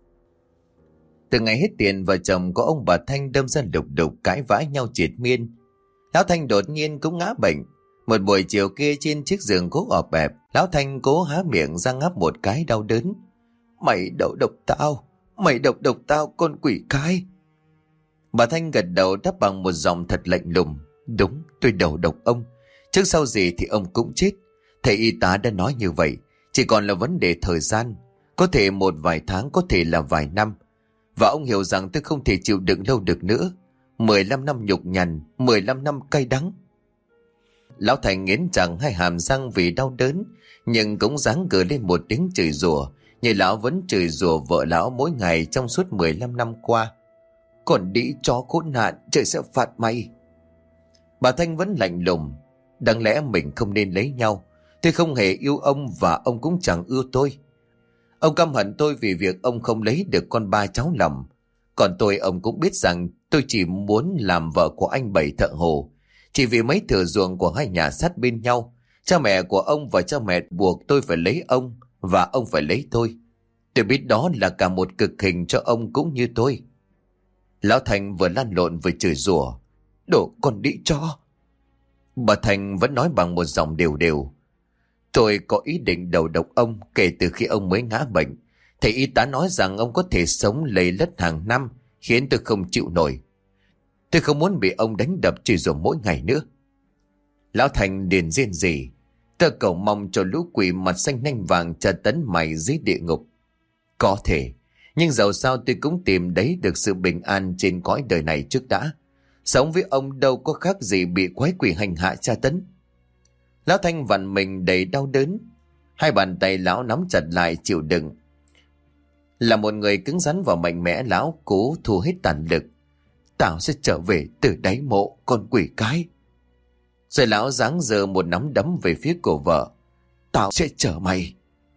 Từ ngày hết tiền, vợ chồng của ông bà Thanh đâm ra lục đục cãi vã nhau triệt miên. Lão Thanh đột nhiên cũng ngã bệnh. Một buổi chiều kia trên chiếc giường gỗ ọp ẹp, Lão Thanh cố há miệng ra ngáp một cái đau đớn. Mày đầu độc tao, mày độc tao con quỷ cái. Bà Thanh gật đầu đáp bằng một giọng thật lạnh lùng: Đúng, tôi đầu độc ông. Trước sau gì thì ông cũng chết. Thầy y tá đã nói như vậy, chỉ còn là vấn đề thời gian. Có thể một vài tháng, có thể là vài năm. Và ông hiểu rằng tôi không thể chịu đựng lâu được nữa. 15 năm nhục nhằn, 15 năm cay đắng. Lão Thành nghiến chặt hai hàm răng vì đau đớn, nhưng cũng ráng gừ lên một tiếng chửi rủa, như lão vẫn chửi rủa vợ lão mỗi ngày trong suốt 15 năm qua. Còn đĩ chó khốn nạn, trời sẽ phạt mày. Bà Thanh vẫn lạnh lùng: Đáng lẽ mình không nên lấy nhau. Tôi không hề yêu ông và ông cũng chẳng ưa tôi. Ông căm hận tôi vì việc ông không lấy được con ba cháu lầm. Còn tôi, ông cũng biết rằng tôi chỉ muốn làm vợ của anh Bảy thợ hồ. Chỉ vì mấy thửa ruộng của hai nhà sát bên nhau, cha mẹ của ông và cha mẹ buộc tôi phải lấy ông và ông phải lấy tôi. Tôi biết đó là cả một cực hình cho ông cũng như tôi. Lão Thành vừa lăn lộn vừa chửi rủa: Đồ con đĩ chó. Bà Thành vẫn nói bằng một giọng đều đều: Tôi có ý định đầu độc ông kể từ khi ông mới ngã bệnh. Thầy y tá nói rằng ông có thể sống lầy lất hàng năm, khiến tôi không chịu nổi. Tôi không muốn bị ông đánh đập chửi rủa mỗi ngày nữa. Lão Thành liền rên rỉ: Tôi cầu mong cho lũ quỷ mặt xanh nanh vàng tra tấn mày dưới địa ngục. Có thể, nhưng dẫu sao tôi cũng tìm thấy được sự bình an trên cõi đời này trước đã. Sống với ông đâu có khác gì bị quái quỷ hành hạ tra tấn. Lão Thanh vặn mình đầy đau đớn. Hai bàn tay lão nắm chặt lại chịu đựng. Là một người cứng rắn và mạnh mẽ, lão cố thu hết tàn lực. Tao sẽ trở về từ đáy mộ, con quỷ cái. Rồi lão giáng giơ một nắm đấm về phía cổ vợ: Tao sẽ chở mày.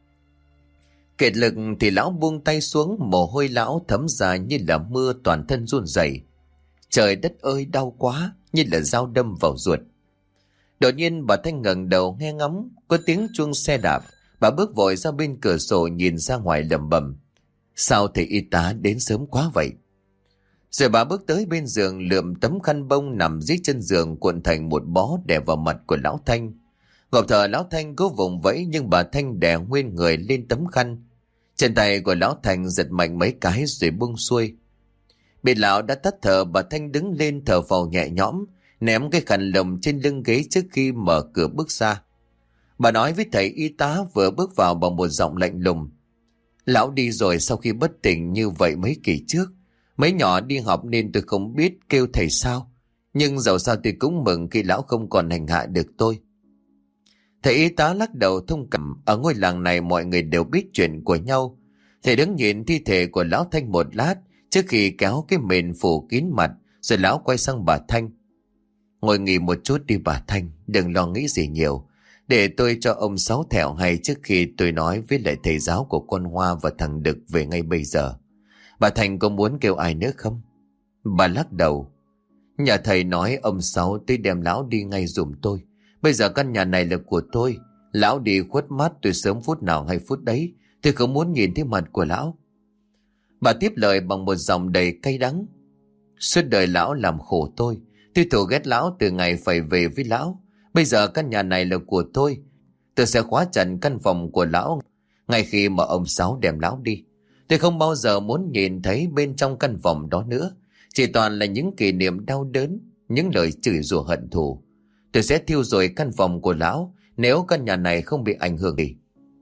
Kiệt lực thì lão buông tay xuống, mồ hôi lão thấm ra như là mưa, toàn thân run rẩy. Trời đất ơi, đau quá, như là dao đâm vào ruột. Đột nhiên bà Thanh ngẩng đầu nghe ngóng, có tiếng chuông xe đạp. Bà bước vội ra bên cửa sổ nhìn ra ngoài lẩm bẩm: Sao thầy y tá đến sớm quá vậy? Rồi bà bước tới bên giường, lượm tấm khăn bông nằm dưới chân giường cuộn thành một bó đè vào mặt của lão Thanh. Ngọc thở lão Thanh cố vùng vẫy, nhưng bà Thanh đè nguyên người lên tấm khăn. Chân tay của lão Thanh giật mạnh mấy cái rồi buông xuôi. Bị lão đã tắt thở, bà Thanh đứng lên thở phào nhẹ nhõm, ném cái khăn lồng trên lưng ghế trước khi mở cửa bước ra. Bà nói với thầy y tá vừa bước vào bằng một giọng lạnh lùng. Lão đi rồi sau khi bất tỉnh như vậy mấy kỳ trước. Mấy nhỏ đi học nên tôi không biết kêu thầy sao. Nhưng dẫu sao tôi cũng mừng khi lão không còn hành hạ được tôi. Thầy y tá lắc đầu thông cảm. Ở ngôi làng này mọi người đều biết chuyện của nhau. Thầy đứng nhìn thi thể của lão Thanh một lát trước khi kéo cái mền phủ kín mặt. Rồi lão quay sang bà Thanh. Ngồi nghỉ một chút đi bà Thanh, đừng lo nghĩ gì nhiều. Để tôi cho ông Sáu thẹo hay trước khi tôi nói với lại thầy giáo của con Hoa và thằng Đực về ngay bây giờ. Bà Thanh có muốn kêu ai nữa không? Bà lắc đầu. Nhà thầy nói ông Sáu tôi đem lão đi ngay giùm tôi. Bây giờ căn nhà này là của tôi. Lão đi khuất mắt tôi sớm phút nào hay phút đấy. Tôi không muốn nhìn thấy mặt của lão. Bà tiếp lời bằng một giọng đầy cay đắng. Suốt đời lão làm khổ tôi. Tôi thù ghét lão từ ngày phải về với lão. Bây giờ căn nhà này là của tôi. Tôi sẽ khóa chặt căn phòng của lão ngay khi mà ông Sáu đem lão đi. Tôi không bao giờ muốn nhìn thấy bên trong căn phòng đó nữa. Chỉ toàn là những kỷ niệm đau đớn, những lời chửi rủa hận thù. Tôi sẽ thiêu rụi căn phòng của lão nếu căn nhà này không bị ảnh hưởng gì.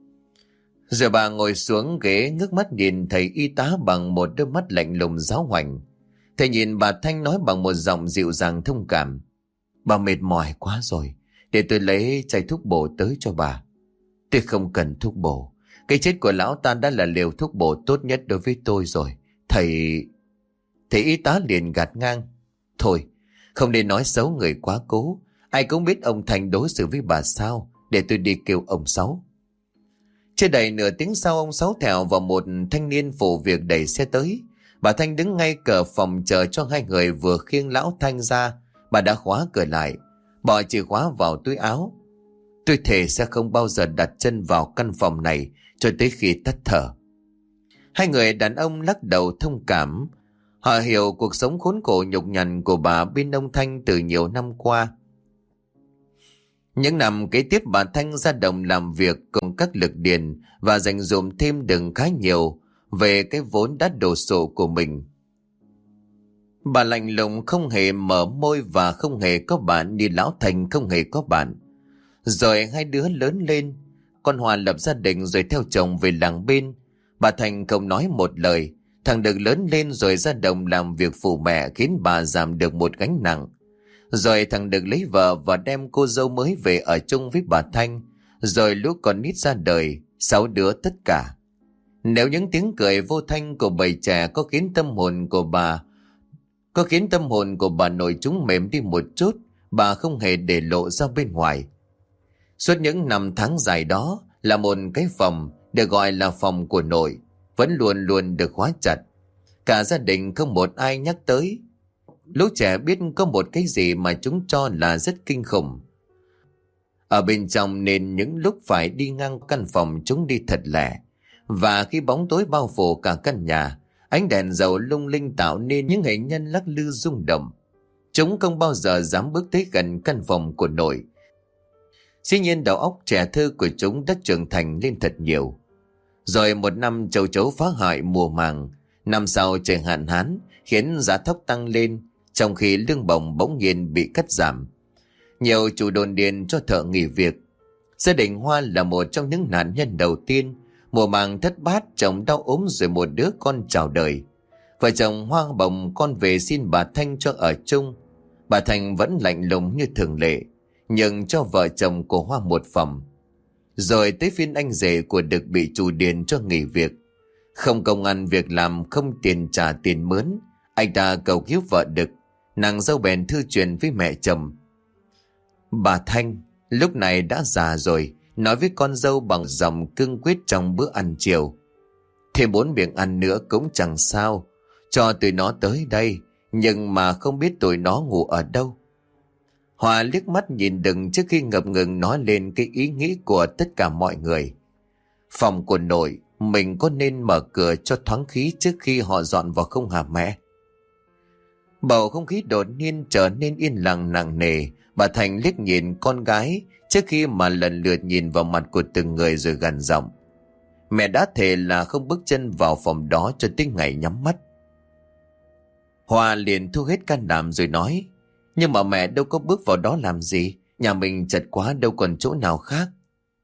Rồi bà ngồi xuống ghế ngước mắt nhìn thầy y tá bằng một đôi mắt lạnh lùng giáo hoành. Thầy nhìn bà Thanh nói bằng một giọng dịu dàng thông cảm. Bà mệt mỏi quá rồi. Để tôi lấy chai thuốc bổ tới cho bà. Tôi không cần thuốc bổ. Cái chết của lão ta đã là liều thuốc bổ tốt nhất đối với tôi rồi. Thầy y tá liền gạt ngang. Thôi, không nên nói xấu người quá cố. Ai cũng biết ông Thành đối xử với bà sao. Để tôi đi kêu ông Sáu. Chưa đầy nửa tiếng sau, ông Sáu thèo vào một thanh niên phụ việc đẩy xe tới. Bà Thanh đứng ngay cửa phòng chờ cho hai người vừa khiêng lão Thanh ra. Bà đã khóa cửa lại, bỏ chìa khóa vào túi áo. Tôi thề sẽ không bao giờ đặt chân vào căn phòng này cho tới khi tắt thở. Hai người đàn ông lắc đầu thông cảm. Họ hiểu cuộc sống khốn khổ nhục nhằn của bà bên ông Thanh từ nhiều năm qua. Những năm kế tiếp bà Thanh ra đồng làm việc cùng các lực điền và dành dụm thêm đừng khá nhiều về cái vốn đã đổ sộ của mình. Bà lạnh lùng không hề mở môi và không hề có bạn như lão Thành không hề có bạn. Rồi hai đứa lớn lên, con Hòa lập gia đình rồi theo chồng về làng bên. Bà Thành không nói một lời, thằng Đực lớn lên rồi ra đồng làm việc phụ mẹ khiến bà giảm được một gánh nặng. Rồi thằng Đực lấy vợ và đem cô dâu mới về ở chung với bà Thanh. Rồi lũ con nít ra đời, 6 đứa tất cả. Nếu những tiếng cười vô thanh của bầy trẻ có khiến tâm hồn của bà nội chúng mềm đi một chút, bà không hề để lộ ra bên ngoài. Suốt những năm tháng dài đó là một cái phòng được gọi là phòng của nội, vẫn luôn luôn được khóa chặt. Cả gia đình không một ai nhắc tới. Lũ trẻ biết có một cái gì mà chúng cho là rất kinh khủng ở bên trong, nên những lúc phải đi ngang căn phòng chúng đi thật lẻ. Và khi bóng tối bao phủ cả căn nhà, ánh đèn dầu lung linh tạo nên những hình nhân lắc lư rung động, chúng không bao giờ dám bước tới gần căn phòng của nội. Dĩ nhiên đầu óc trẻ thơ của chúng đã trưởng thành lên thật nhiều. Rồi một năm châu chấu phá hại mùa màng, năm sau trời hạn hán khiến giá thóc tăng lên, trong khi lương bổng bỗng nhiên bị cắt giảm. Nhiều chủ đồn điền cho thợ nghỉ việc. Gia đình Hoa là một trong những nạn nhân đầu tiên. Mùa màng thất bát, chồng đau ốm rồi một đứa con chào đời. Vợ chồng Hoa bồng con về xin bà Thanh cho ở chung. Bà Thanh vẫn lạnh lùng như thường lệ, nhưng cho vợ chồng của Hoa một phòng. Rồi tới phiên anh rể của Đực bị chủ điền cho nghỉ việc. Không công ăn việc làm, không tiền trả tiền mướn, anh ta cầu cứu vợ Đực. Nàng dâu bèn thư truyền với mẹ chồng. Bà Thanh lúc này đã già rồi, nói với con dâu bằng giọng cương quyết trong bữa ăn chiều. Thêm 4 miệng ăn nữa cũng chẳng sao, cho tụi nó tới đây, nhưng mà không biết tụi nó ngủ ở đâu. Hòa liếc mắt nhìn Đừng trước khi ngập ngừng nói lên cái ý nghĩ của tất cả mọi người. Phòng của nội, mình có nên mở cửa cho thoáng khí trước khi họ dọn vào không hả mẹ? Bầu không khí đột nhiên trở nên yên lặng nặng nề. Bà Thành liếc nhìn con gái trước khi mà lần lượt nhìn vào mặt của từng người rồi gằn giọng. Mẹ đã thề là không bước chân vào phòng đó cho tới ngày nhắm mắt. Hoa liền thu hết can đảm rồi nói. Nhưng mà mẹ đâu có bước vào đó làm gì, nhà mình chật quá đâu còn chỗ nào khác.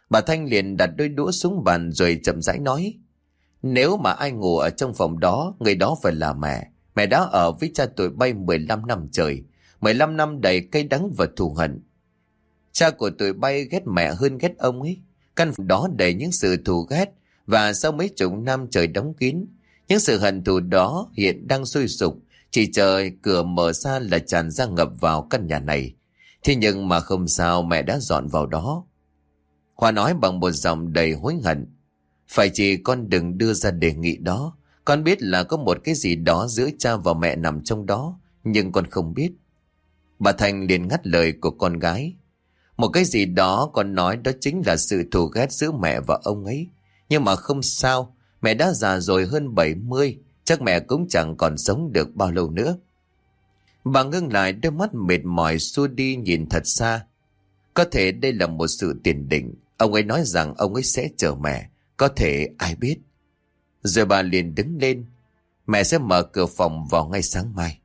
Bà Thanh liền đặt đôi đũa xuống bàn rồi chậm rãi nói: Nếu mà ai ngủ ở trong phòng đó, người đó phải là mẹ. Mẹ đã ở với cha tụi bay 15 năm trời, 15 năm đầy cay đắng và thù hận. Cha của tụi bay ghét mẹ hơn ghét ông ấy. Căn phòng đó đầy những sự thù ghét, và sau mấy chục năm trời đóng kín, những sự hận thù đó hiện đang sôi sục, chỉ chờ cửa mở ra là tràn ra ngập vào căn nhà này. Thế nhưng mà không sao, mẹ đã dọn vào đó. Hoa nói bằng một giọng đầy hối hận: Phải chỉ con đừng đưa ra đề nghị đó. Con biết là có một cái gì đó giữa cha và mẹ nằm trong đó, nhưng con không biết. Bà Thành liền ngắt lời của con gái: Một cái gì đó con nói đó chính là sự thù ghét giữa mẹ và ông ấy. Nhưng mà không sao, mẹ đã già rồi, hơn 70, chắc mẹ cũng chẳng còn sống được bao lâu nữa. Bà ngưng lại, đôi mắt mệt mỏi xua đi nhìn thật xa. Có thể đây là một sự tiền định. Ông ấy nói rằng ông ấy sẽ chờ mẹ. Có thể ai biết. Rồi bà liền đứng lên: Mẹ sẽ mở cửa phòng vào ngay sáng mai.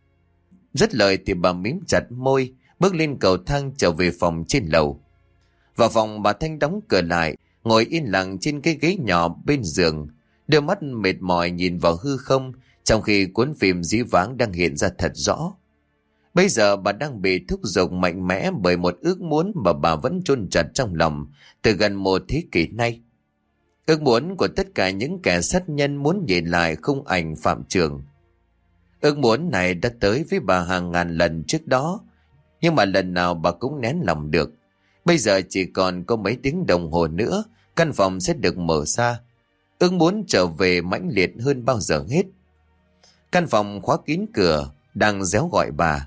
Dứt lời thì bà mím chặt môi, bước lên cầu thang trở về phòng trên lầu. Vào phòng, bà Thanh đóng cửa lại, ngồi yên lặng trên cái ghế nhỏ bên giường, đôi mắt mệt mỏi nhìn vào hư không, trong khi cuốn phim dí vãng đang hiện ra thật rõ. Bây giờ bà đang bị thúc giục mạnh mẽ bởi một ước muốn mà bà vẫn chôn chặt trong lòng từ gần một thế kỷ nay. Ước muốn của tất cả những kẻ sát nhân muốn nhìn lại khung ảnh Phạm Trường. Ước muốn này đã tới với bà hàng ngàn lần trước đó, nhưng mà lần nào bà cũng nén lòng được. Bây giờ chỉ còn có mấy tiếng đồng hồ nữa, căn phòng sẽ được mở ra. Ước muốn trở về mãnh liệt hơn bao giờ hết. Căn phòng khóa kín cửa, đang réo gọi bà.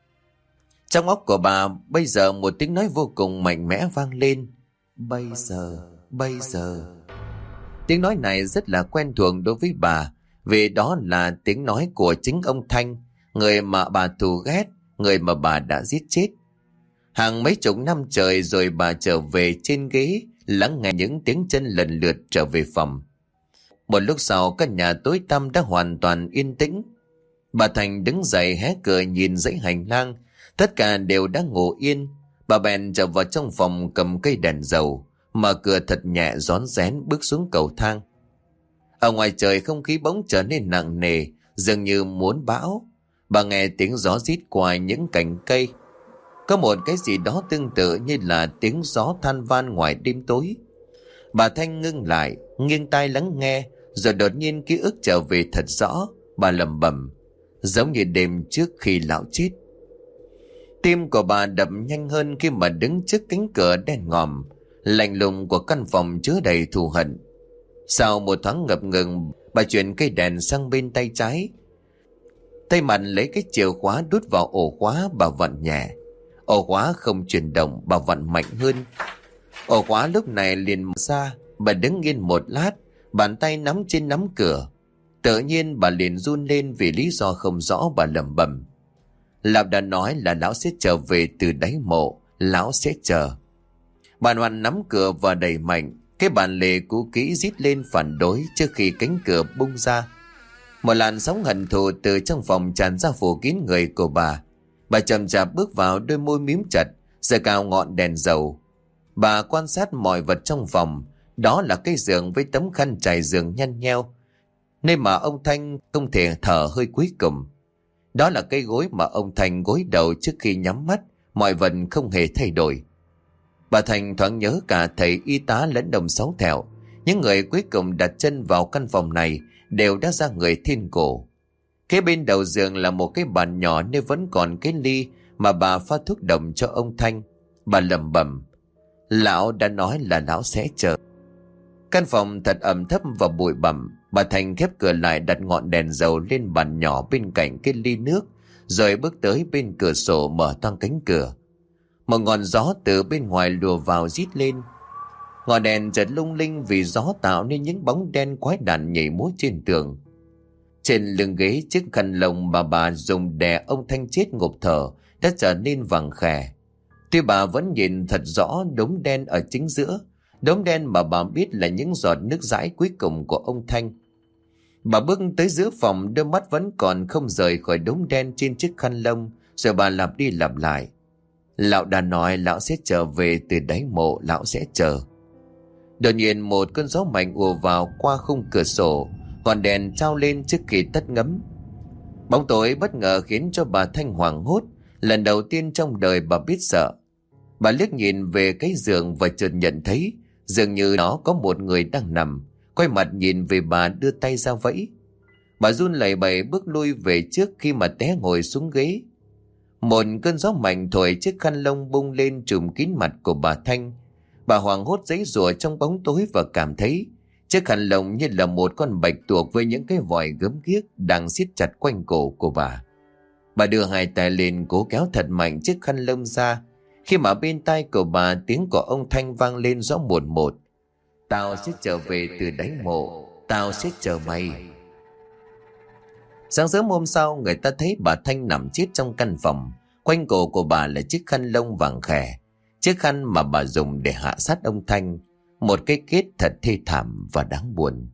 Trong óc của bà bây giờ một tiếng nói vô cùng mạnh mẽ vang lên: Bây giờ. Tiếng nói này rất là quen thuộc đối với bà, vì đó là tiếng nói của chính ông Thanh, người mà bà thù ghét, người mà bà đã giết chết. Hàng mấy chục năm trời rồi bà trở về trên ghế, lắng nghe những tiếng chân lần lượt trở về phòng. Một lúc sau, căn nhà tối tăm đã hoàn toàn yên tĩnh. Bà Thành đứng dậy hé cửa nhìn dãy hành lang, tất cả đều đang ngủ yên. Bà bèn trở vào trong phòng cầm cây đèn dầu, mở cửa thật nhẹ rón rén bước xuống cầu thang. Ở ngoài trời không khí bỗng trở nên nặng nề, dường như muốn bão. Bà nghe tiếng gió rít qua những cành cây. Có một cái gì đó tương tự như là tiếng gió than van ngoài đêm tối. Bà Thanh ngưng lại, nghiêng tai lắng nghe, rồi đột nhiên ký ức trở về thật rõ. Bà lẩm bẩm: Giống như đêm trước khi lão chết. Tim của bà đập nhanh hơn khi mà đứng trước cánh cửa đen ngòm, lạnh lùng của căn phòng chứa đầy thù hận. Sau một thoáng ngập ngừng, bà chuyển cây đèn sang bên tay trái. Tay mạnh lấy cái chìa khóa đút vào ổ khóa, bà vặn nhẹ. Ổ khóa không chuyển động, bà vặn mạnh hơn. Ổ khóa lúc này liền mở ra. Bà đứng yên một lát, bàn tay nắm trên nắm cửa. Tự nhiên bà liền run lên vì lý do không rõ. Bà lẩm bẩm: Lão đã nói là lão sẽ trở về từ đáy mộ, lão sẽ chờ. Bà Hoàn nắm cửa và đẩy mạnh. Cái bàn lề cũ kỹ rít lên phản đối trước khi cánh cửa bung ra. Một làn sóng hận thù từ trong phòng tràn ra phủ kín người của bà. Bà chậm chạp bước vào, đôi môi mím chặt, giơ cao ngọn đèn dầu. Bà quan sát mọi vật trong phòng. Đó là cái giường với tấm khăn trải giường nhăn nheo, nơi mà ông Thanh không thể thở hơi cuối cùng. Đó là cái gối mà ông Thanh gối đầu trước khi nhắm mắt. Mọi vật không hề thay đổi. Bà Thành thoáng nhớ cả thầy y tá lẫn đồng Sáu Thẹo. Những người cuối cùng đặt chân vào căn phòng này đều đã ra người thiên cổ. Kế bên đầu giường là một cái bàn nhỏ, nơi vẫn còn cái ly mà bà pha thuốc độc cho ông Thanh. Bà lẩm bẩm: Lão đã nói là lão sẽ chờ. Căn phòng thật ẩm thấp và bụi bặm. Bà Thành khép cửa lại, đặt ngọn đèn dầu lên bàn nhỏ bên cạnh cái ly nước, rồi bước tới bên cửa sổ mở toang cánh cửa. Một ngọn gió từ bên ngoài lùa vào rít lên. Ngọn đèn chợt lung linh vì gió tạo nên những bóng đen quái đản nhảy múa trên tường. Trên lưng ghế chiếc khăn lông mà bà dùng đè ông Thanh chết ngộp thở đã trở nên vàng khè. Tuy bà vẫn nhìn thật rõ đốm đen ở chính giữa, đốm đen mà bà biết là những giọt nước dãi cuối cùng của ông Thanh. Bà bước tới giữa phòng, đôi mắt vẫn còn không rời khỏi đốm đen trên chiếc khăn lông, rồi bà lặp đi lặp lại: Lão đã nói lão sẽ trở về từ đáy mộ, lão sẽ chờ. Đột nhiên một cơn gió mạnh ùa vào qua khung cửa sổ, ngọn đèn trao lên trước khi tắt ngấm. Bóng tối bất ngờ khiến cho bà Thanh hoảng hốt. Lần đầu tiên trong đời bà biết sợ. Bà liếc nhìn về cái giường và chợt nhận thấy dường như nó có một người đang nằm, quay mặt nhìn về bà, đưa tay ra vẫy. Bà run lẩy bẩy bước lui về trước khi mà té ngồi xuống ghế. Một cơn gió mạnh thổi chiếc khăn lông bung lên trùm kín mặt của bà Thanh. Bà hoảng hốt giãy giụa trong bóng tối và cảm thấy chiếc khăn lông như là một con bạch tuộc với những cái vòi gớm ghiếc đang siết chặt quanh cổ của bà. Bà đưa hai tay lên cố kéo thật mạnh chiếc khăn lông ra, khi mà bên tai của bà tiếng của ông Thanh vang lên rõ một một: "Tao sẽ trở về từ đáy mộ, tao sẽ chờ mày." Sáng sớm hôm sau, người ta thấy bà Thanh nằm chết trong căn phòng. Quanh cổ của bà là chiếc khăn lông vàng khè, chiếc khăn mà bà dùng để hạ sát ông Thanh. Một cái kết thật thê thảm và đáng buồn.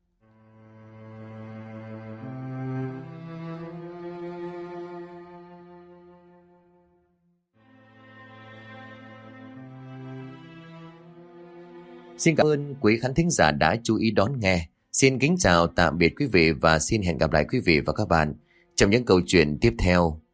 Xin cảm ơn quý khán thính giả đã chú ý đón nghe. Xin kính chào tạm biệt quý vị và xin hẹn gặp lại quý vị và các bạn trong những câu chuyện tiếp theo.